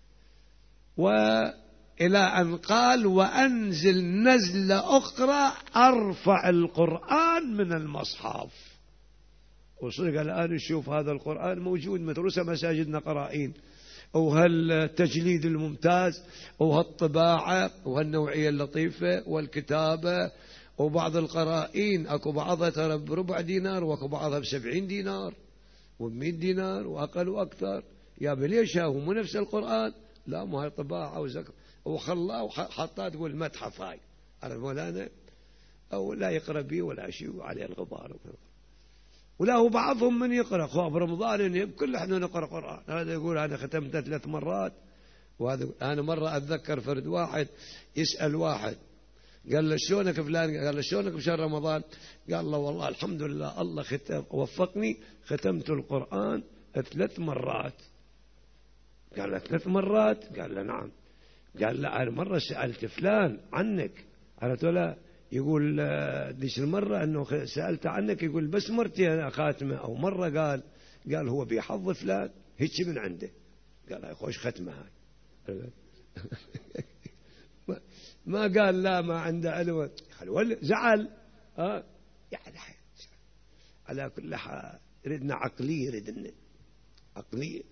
وإلى أن قال وأنزل نزلة أخرى أرفع القرآن من المصحف. وصدق الآن نشوف هذا القرآن موجود مدرسة مساجدنا قرائين، وهالتجليد الممتاز وهالطباعة وهالنوعية اللطيفة والكتابة. وبعض القرائين أكو بعضها ترى بربع دينار، وأكو بعضها بسبعين دينار وبمئة دينار وأقل وأكثر. يا بليش هو مو نفس القرآن؟ لا، مو هاي طباعة وزكاة وخلاه وحطاه تقول متحف هاي على مولانا، أو لا يقرأ به ولا شيء عليه الغبار. ولا هو بعضهم من يقرأ خواب رمضان كل احنا نقرأ قرآن. هذا يقول أنا ختمت ثلاث مرات. وهذا أنا مرة أتذكر فرد واحد يسأل واحد قال له شلونك فلان، قال له شلونك بشهر رمضان؟ قال له والله الحمد لله الله ختم وفقني ختمت القرآن ثلاث مرات. قال له ثلاث مرات؟ قال له نعم. قال له أنا مرة سألت فلان عنك، قالت له يقول ديش المرة أنه سألت عنك، يقول بس مرتين خاتمة أو مرة. قال قال هو بيحظ فلان هيك من عنده. قال هاي خوش ختمة هاي. ما قال لا ما عنده علم، زعل. ها يعني على كل حال ردنا عقلية، ردنا عقلية.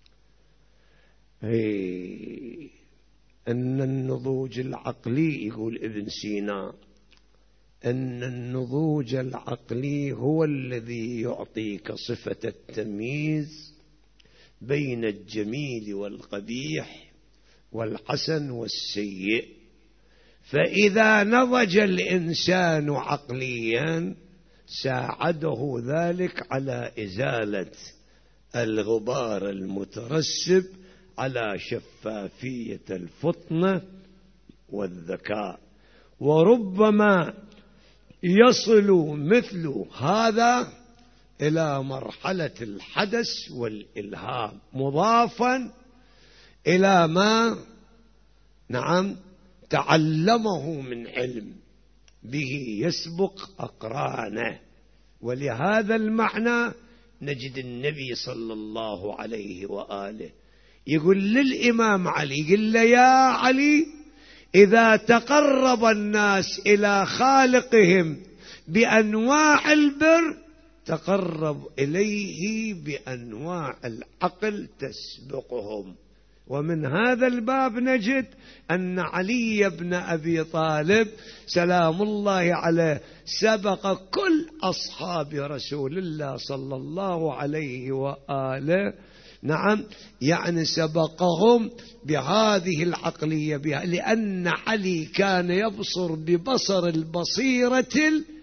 هي أن النضوج العقلي يقول ابن سينا أن النضوج العقلي هو الذي يعطيك صفة التمييز بين الجميل والقبيح والحسن والسيء. فإذا نضج الإنسان عقليا ساعده ذلك على إزالة الغبار المترسب على شفافية الفطنة والذكاء. وربما يصل مثل هذا إلى مرحلة الحدث والإلهام، مضافا إلى ما نعم تعلمه من علم به يسبق أقرانه. ولهذا المعنى نجد النبي صلى الله عليه وآله يقول للإمام علي، يقول له يا علي إذا تقرب الناس إلى خالقهم بأنواع البر تقرب إليه بأنواع العقل تسبقهم. ومن هذا الباب نجد أن علي بن أبي طالب سلام الله عليه سبق كل أصحاب رسول الله صلى الله عليه وآله، نعم، يعني سبقهم بهذه العقلية بها، لأن علي كان يبصر ببصر البصيرة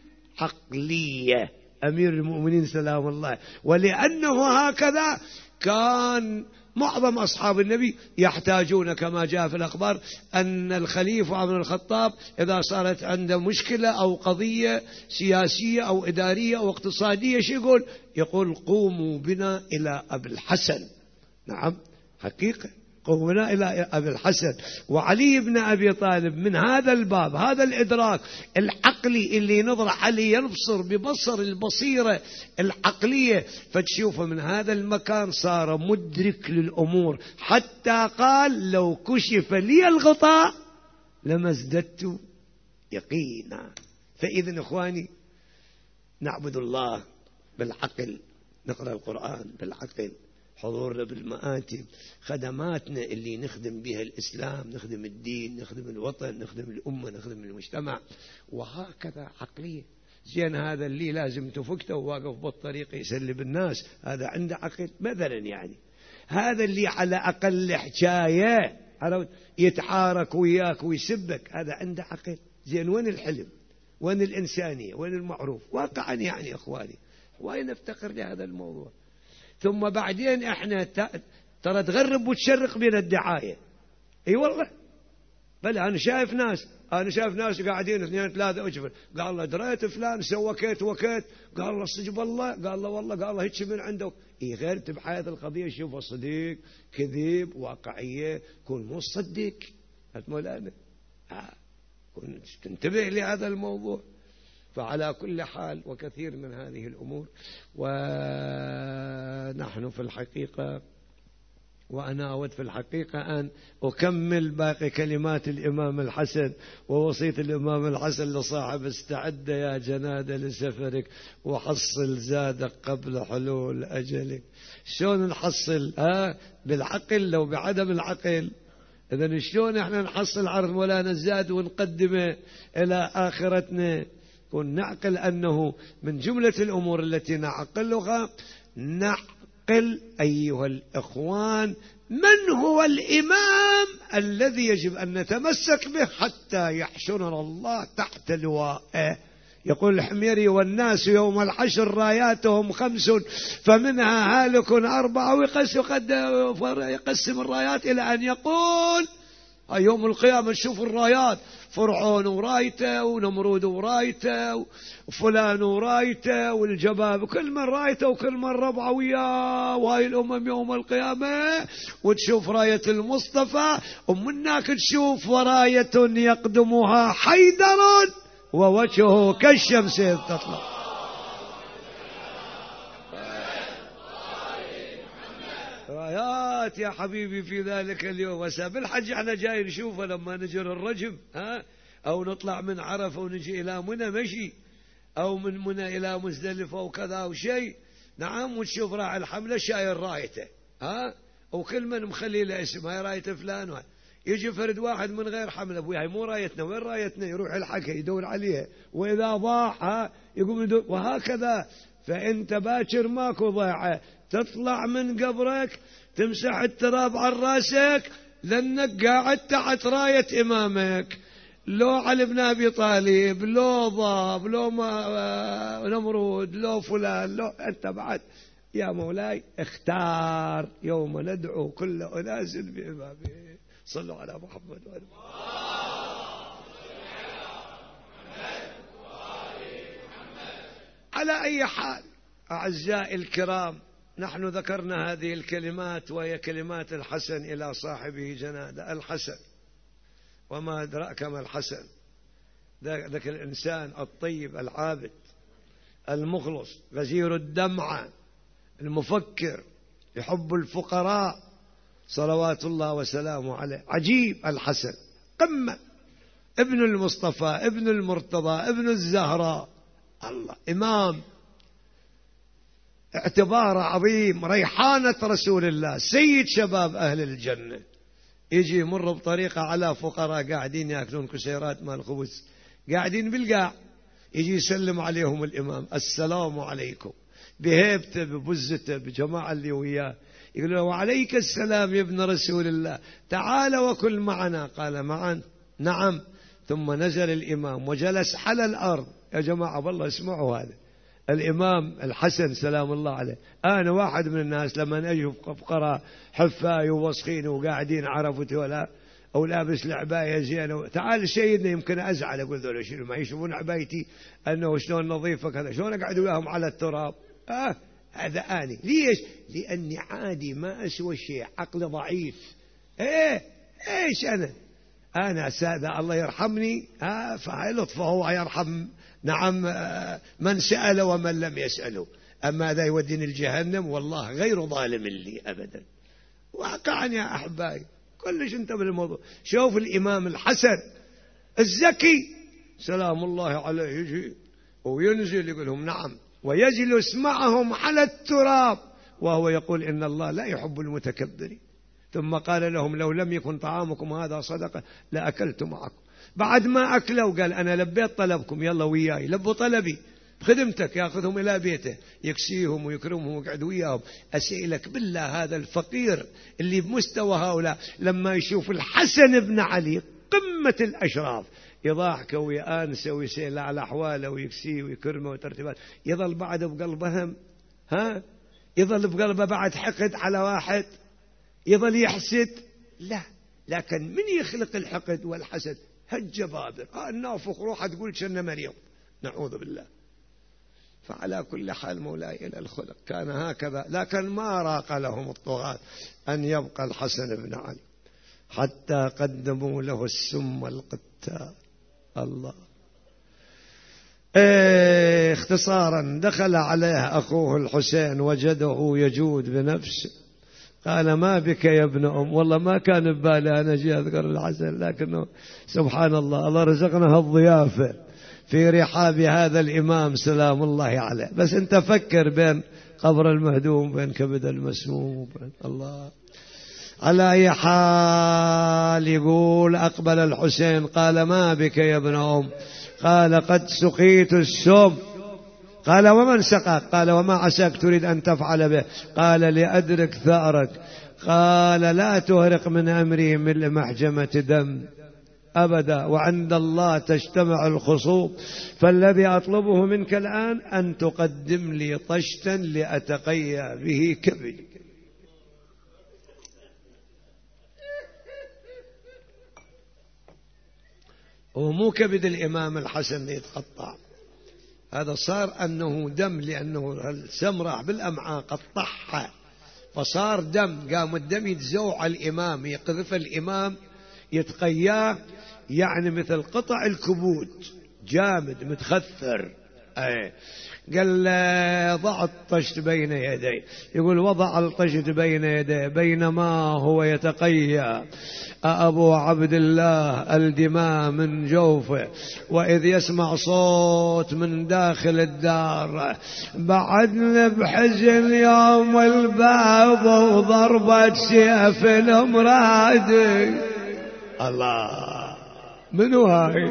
العقلية أمير المؤمنين سلام الله. ولأنه هكذا كان معظم أصحاب النبي يحتاجون كما جاء في الأخبار أن الخليفة عمر الخطاب إذا صارت عنده مشكلة أو قضية سياسية أو إدارية أو اقتصادية شو يقول؟ يقول قوموا بنا إلى أبي الحسن. نعم حقيقة قوموا بنا إلى أبي الحسن. وعلي بن أبي طالب من هذا الباب، هذا الإدراك العقلي اللي نظر علي ينبصر ببصر البصيرة العقلية، فتشوفه من هذا المكان صار مدرك للأمور، حتى قال لو كشف لي الغطاء لما ازددت يقينا. فإذن إخواني نعبد الله بالعقل، نقرأ القرآن بالعقل، حضورنا بالمآتم، خدماتنا اللي نخدم بها الإسلام، نخدم الدين، نخدم الوطن، نخدم الأمة، نخدم المجتمع، وهكذا عقلية. زين هذا اللي لازم تفكته وواقف بالطريق يسلب الناس، هذا عنده عقل مثلا. يعني هذا اللي على أقل حكاية يتعارك وياك ويسبك، هذا عنده عقل. زين وين الحلم؟ وين الإنسانية؟ وين المعروف؟ واقعا يعني إخواني وين نفتقر لهذا الموضوع. ثم بعدين احنا ترى تغرب وتشرق بين الدعاية. اي والله بل انا شايف ناس انا شايف ناس قاعدين اثنين ثلاثة اجبر، قال الله دريت فلان سوى كيت وكيت، قال الله صجب الله، قال الله والله، قال الله هيك من عنده. اي غير بحياة القضية شوفه صديق كذب واقعية، كون مو صدق مولانا، آه. كن تنتبه لهذا الموضوع. فعلى كل حال وكثير من هذه الأمور، ونحن في الحقيقة وأنا أود في الحقيقة أن أكمل باقي كلمات الإمام الحسن ووصية الإمام الحسن لصاحب: استعد يا جناد لسفرك وحصل زادك قبل حلول أجلك. شلون نحصل؟ ها بالعقل لو بعدم العقل؟ إذن شلون احنا نحصل عرض مولانا الزاد ونقدمه إلى آخرتنا؟ كن نعقل أنه من جملة الأمور التي نعقلها نعقل أيها الإخوان من هو الإمام الذي يجب أن نتمسك به حتى يحشرنا الله تحت لوائه. يقول الحميري: والناس يوم الحشر راياتهم خمس فمنها هالك أربعة، ويقسم الرايات إلى أن يقول يوم القيامة نشوف الرايات، فرعون ورايته ونمرود ورايته وفلان ورايته والجباب، كل من رايته وكل من ربعه وياه، وهاي الأمم يوم القيامة. وتشوف راية المصطفى، ومنك تشوف وراية يقدمها حيدر ووجهه كالشمس تطلع. رايات يا حبيبي في ذلك اليوم. وساب الحج احنا جاي نشوفه لما نجر الرجم، ها، او نطلع من عرفه ونجي الى منى مشي، او من منى الى مزدلفه وكذا وشيء. نعم، وتشوف راعي الحمله شايل رايته، ها، وكل من مخلي له اسم، هاي رايته فلان. يجي فرد واحد من غير حمله، ابوي هاي مو رايتنا، وين رايتنا؟ يروح يلحقها يدور عليها، واذا ضاع ها يقوم يدور، وهكذا. فانت باكر ماكو ضيعه، تطلع من قبرك تمسح التراب عن راسك لأنك قاعد تحت راية إمامك. لو علي بن أبي طالب، لو ضاب، لو ما نمرود، لو فلان، لو أنت بعد يا مولاي اختار يوم ندعو كل أناس بإمامه. صلوا على محمد وآل على أي حال أعزائي الكرام، نحن ذكرنا هذه الكلمات وهي كلمات الحسن إلى صاحبه جنادة. الحسن، وما أدراك ما الحسن، ذاك الإنسان الطيب العابد المخلص غزير الدمعة المفكر يحب الفقراء صلوات الله وسلامه عليه. عجيب الحسن، قمة، ابن المصطفى، ابن المرتضى، ابن الزهراء، الله إمام، اعتبار عظيم، ريحانة رسول الله، سيد شباب أهل الجنة. يجي يمر بطريقة على فقراء قاعدين يأكلون كسيرات مال خبز، قاعدين بالقاع، يجي يسلم عليهم الإمام السلام عليكم، بهيبته ببزته بجماعة اللي وياه، يقول له وعليك السلام يا ابن رسول الله، تعال وكل معنا. قال معا نعم. ثم نزل الإمام وجلس على الأرض. يا جماعة والله اسمعوا هذا الإمام الحسن سلام الله عليه. أنا واحد من الناس لما أشوف فقراء حفاي ووسخين وقاعدين عرفتي ولا أو لابس العباية زينة، تعال سيدنا يمكن أزعل، أقول ذولا شنو ما يشوفون عبايتي أنه شلون نظيفة كذا، شلون أقعد وياهم على التراب؟ آه هذا آني. ليش؟ لأني عادي ما أسوى شيء، عقلي ضعيف. إيه إيش أنا أنا سادة الله يرحمني، آه فلطفه هو يرحم نعم من سأل ومن لم يسأله. أما هذا يوديني الجهنم والله غير ظالم لي أبدا. واقعا يا أحبائي كلش انتبه للموضوع. شوف الإمام الحسن الزكي سلام الله عليه يجي وينزل يقول لهم نعم، ويجلس معهم على التراب وهو يقول إن الله لا يحب المتكبرين. ثم قال لهم لو لم يكن طعامكم هذا صدقة لأكلت معكم. بعد ما أكلوا قال أنا لبيت طلبكم، يلا وياي لبوا طلبي بخدمتك، يأخذهم إلى بيته يكسيهم ويكرمهم ويقعد وياهم. أسألك بالله هذا الفقير اللي بمستوى هؤلاء لما يشوف الحسن بن علي قمة الأشراف يضاحكه ويأنسه ويسأل على أحواله ويكسيه ويكرمه وترتيبات، يظل بعد بقلبهم ها يظل بقلبه بعد حقد على واحد، يظل يحسد؟ لا، لكن من يخلق الحقد والحسد؟ هالجبابر آه النافخ روح تقول شن مريض نعوذ بالله. فعلى كل حال مولاي إلى الخلق كان هكذا، لكن ما راق لهم الطغاة أن يبقى الحسن بن علي حتى قدموا له السم القتال. الله إيه اختصارا دخل عليه أخوه الحسين وجده يجود بنفسه، قال ما بك يا ابن أم؟ والله ما كان ببالي أنا أجي أذكر الحسن، لكنه سبحان الله الله رزقنا هالضيافة في رحاب هذا الإمام سلام الله عليه. بس أنت فكر بين قبر المهدوم بين كبد المسموم بين الله. على أي حال يقول أقبل الحسين قال ما بك يا ابن أم؟ قال قد سقيت السم. قال ومن سقاك؟ قال وما عساك تريد أن تفعل به؟ قال لأدرك ثأرك. قال لا تهرق من أمري من محجمة دم أبدا، وعند الله تجتمع الخصوم، فالذي أطلبه منك الآن أن تقدم لي طشتا لأتقيا به كبدي. ومو كبد الإمام الحسن يتقطع، هذا صار أنه دم، لأنه السم راح بالأمعاء قطعها فصار دم، قام الدم يتزوع على الإمام يقذف الإمام يتقياه، يعني مثل قطع الكبود جامد متخثر. أي قال ضع الطشت بين يدي، يقول وضع الطشت بين يديه بينما هو يتقيا أبو عبد الله الدماء من جوفه، وإذ يسمع صوت من داخل الدار بعدنا بحزن يوم الباب وضربة سيف المراد. الله منو هاي؟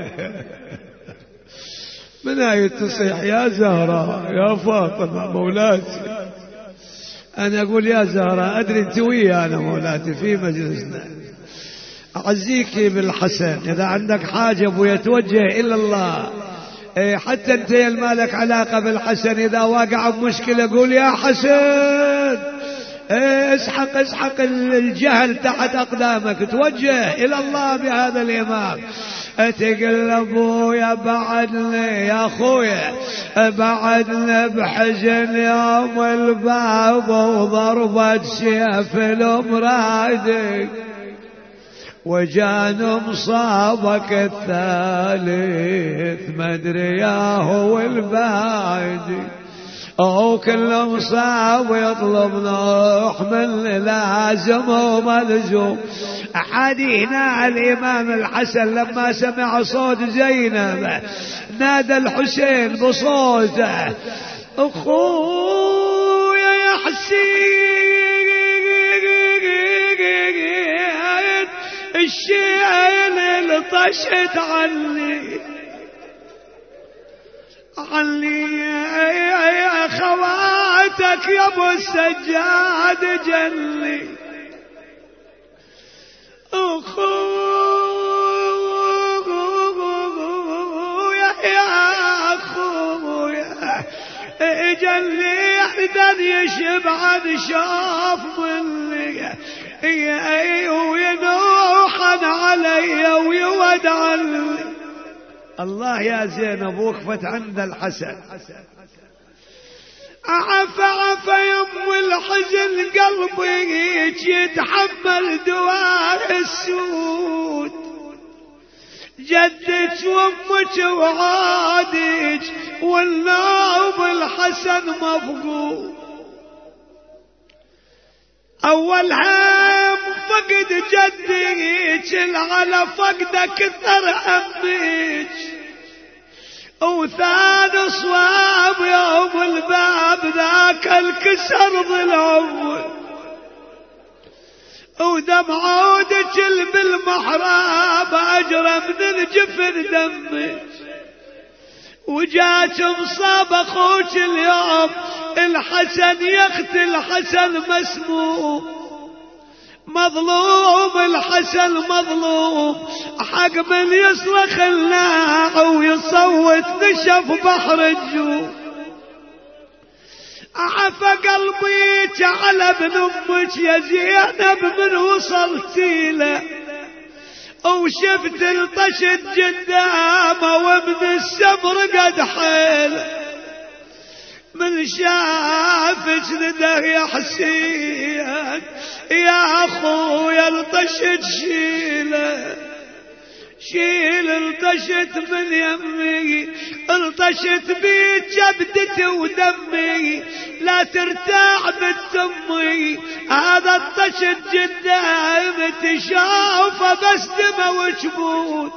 من هاي تصيح يا زهرة يا فاطمة مولاتي؟ أنا أقول يا زهرة أدري أنت ويا أنا مولاتي في مجلسنا، أعزيك بالحسن إذا عندك حاجة أبويا توجه إلى الله. إيه حتى أنت يا مالك علاقة بالحسن إذا واقع بمشكلة قول يا حسن، إيه اسحق اسحق الجهل تحت أقدامك، توجه إلى الله بهذا الإمام. تقل أبويا بعدني يا أخويا بعدنا بحزن يوم الباب وضربة سيف المراد، وجان مصابك الثالث مدري يا هو الباعد، أو كل مصاب يطلب نوح من لازم وملزوم. حدينا الإمام الحسن لما سمع صوت زينب نادى الحسين بصوته أخويا يا حسين الرشد عني عني يا خواتك يا ابو السجاد جلي اخويا يا اخويا جلي احدن يشبع شاف ظلي وينوحن علي ويودع لي. الله يا زينب وقفت عند الحسن عفا عفا يم الحزن قلبي يتحمل دوار السود جدك وامك وعادك والنوم الحسن مفقود اول هم فقد جدك العلى فقد كثر امك وثاني صواب يوم الباب ذاك الكسر ضلعه ودم عودك بالمحراب اجرى من الجفن دمك وجاك مصاب اخوك اليوم الحسن يقتل حسن مسموم مظلوم الحسن مظلوم حق من يصرخ الناع ويصوت نشف بحر الجوع عفا قلبي على ابن امك يا زينب من وصلتي له وشفت الطشت قدامه ومن السمر قد حيله من شافك نده يا حسين يا اخويا الطشت شيله شيل الطشت من يمي الطشت بيت جبدتي ودمي لا ترتاع بالتمي هذا الطشت قدام تشوفه بس دمه وجبود.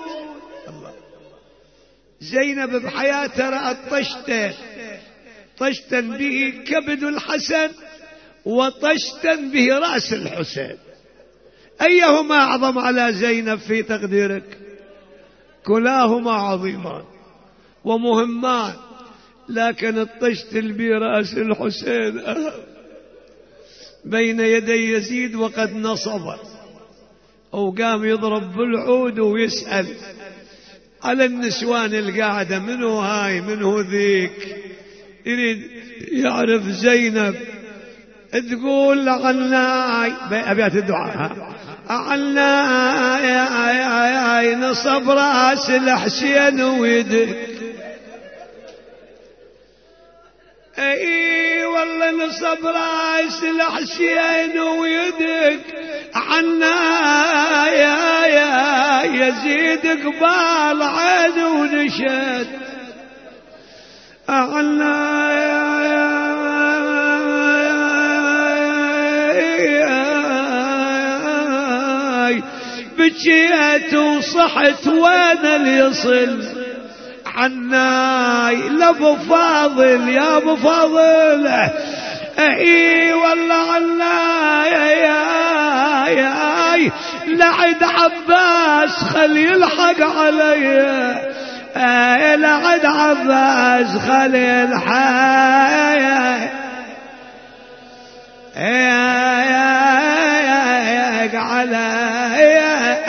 زينب بحياتها رأت طشته طشتا به كبد الحسن وطشتا به رأس الحسين أيهما أعظم على زينب في تقديرك؟ كلاهما عظيمان ومهمان لكن الطشت برأس الحسين أهم بين يدي يزيد وقد نصب أو قام يضرب بالعود ويسأل على النسوان القاعدة منو هاي منو ذيك يريد يعرف زينب تقول عناي أبيات الدعاء عناي نصب راس الحسين ويدك اي والله نصب راس الحسين ويدك عناي يا يزيد قبال عين ونشد عناي بجيت وصحت وين اللي عناي لابو فاضل يا ابو فاضل اي والله عناي يا يا لعد عباس خلي يلحق علي لعد عباس خلي يلحق علي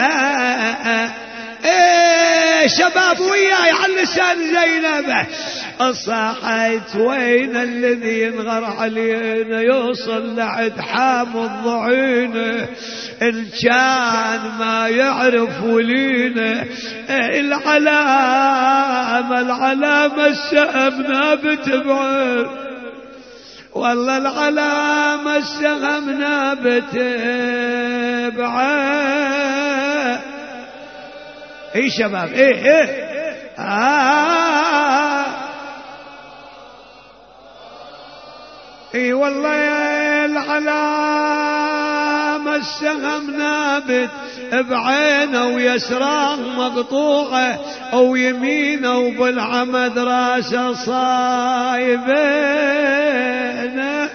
شباب وياي على لسان زينب صاحت وين الذي ينغر علينا يوصل لعد حامض ضعينه إن كان ما يعرف ولينا العلامة العلامة السهم نابت بعين والله العلامة السهم نابت بعين. اي شباب ايه ايه آه اي والله العلامة السهم نابت بعينه ويسراه مقطوعه او يمينه وبالعمد راسه صايبينه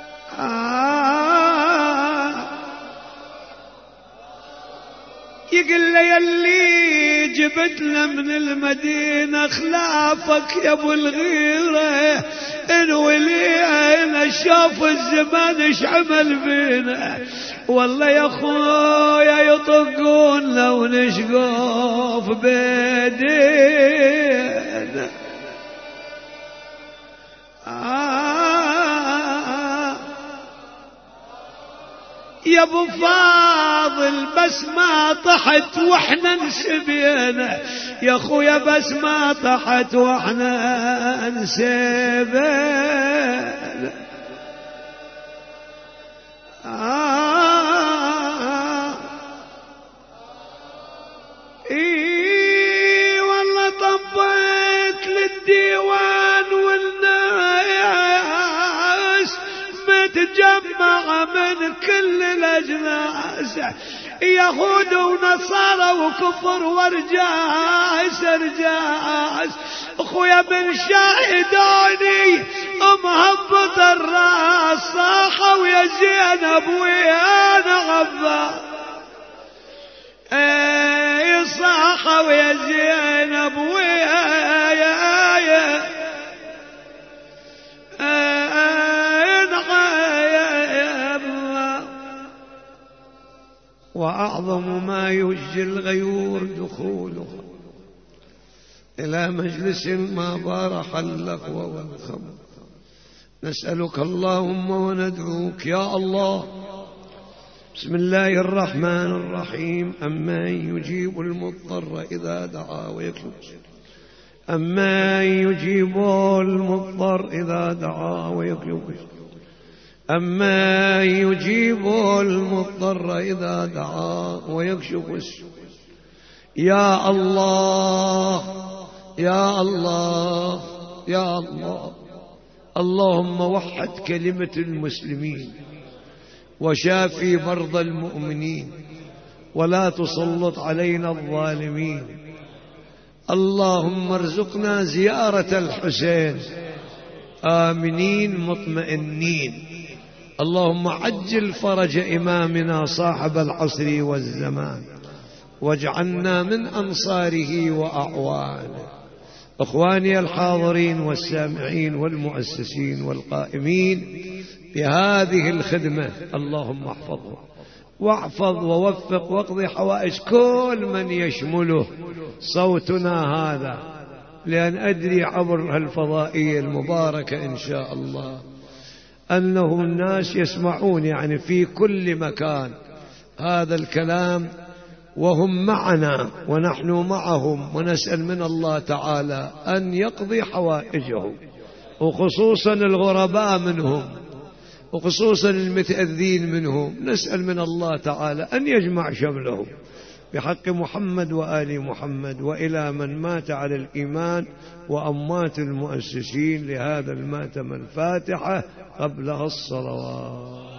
آه اللي اللي جبتنا من المدينة خلافك يا ابو الغيرة انولينا شاف الزمان ايش عمل فينا والله يا اخويا يطقون ونشقف بيدينا آه يا ابو فاضل بس ما طحت واحنا نسبينا يا اخويا بس ما طحت واحنا نسبينا آه اي والله طبيت للديوان والناس متجمع من كل الاجناس يهود ونصارى وكفر ورجاس رجاس اخويا من شاهدوني مهبط الراس صاحوا يا زينب ويانا غضا اي صاحوا يا زينب ويانا يا وأعظم ما يجزي الغيور دخوله إلى مجلس ما بارح اللغو والخمر نسألك اللهم وندعوك يا الله بسم الله الرحمن الرحيم أمن يجيب المضطر إذا دعا ويكشف أمن يجيب المضطر إذا دعا ويكشف أما يجيب المضطر إذا دعا ويكشف السوء يا الله يا الله يا الله اللهم وحد كلمة المسلمين وشافي مرضى المؤمنين ولا تسلط علينا الظالمين اللهم ارزقنا زيارة الحسين آمنين مطمئنين اللهم عجل فرج إمامنا صاحب العصر والزمان واجعلنا من أنصاره وأعوانه أخواني الحاضرين والسامعين والمؤسسين والقائمين بهذه الخدمة اللهم احفظه واحفظ ووفق واقضي حوائج كل من يشمله صوتنا هذا لأن أدري عبر الفضائية المباركة إن شاء الله أنه الناس يسمعون يعني في كل مكان هذا الكلام وهم معنا ونحن معهم ونسأل من الله تعالى أن يقضي حوائجهم وخصوصا الغرباء منهم وخصوصا المتأذين منهم نسأل من الله تعالى أن يجمع شملهم بحق محمد وآل محمد وإلى من مات على الإيمان وأموات المؤسسين لهذا الماتم الفاتحة قبلها الصلوات.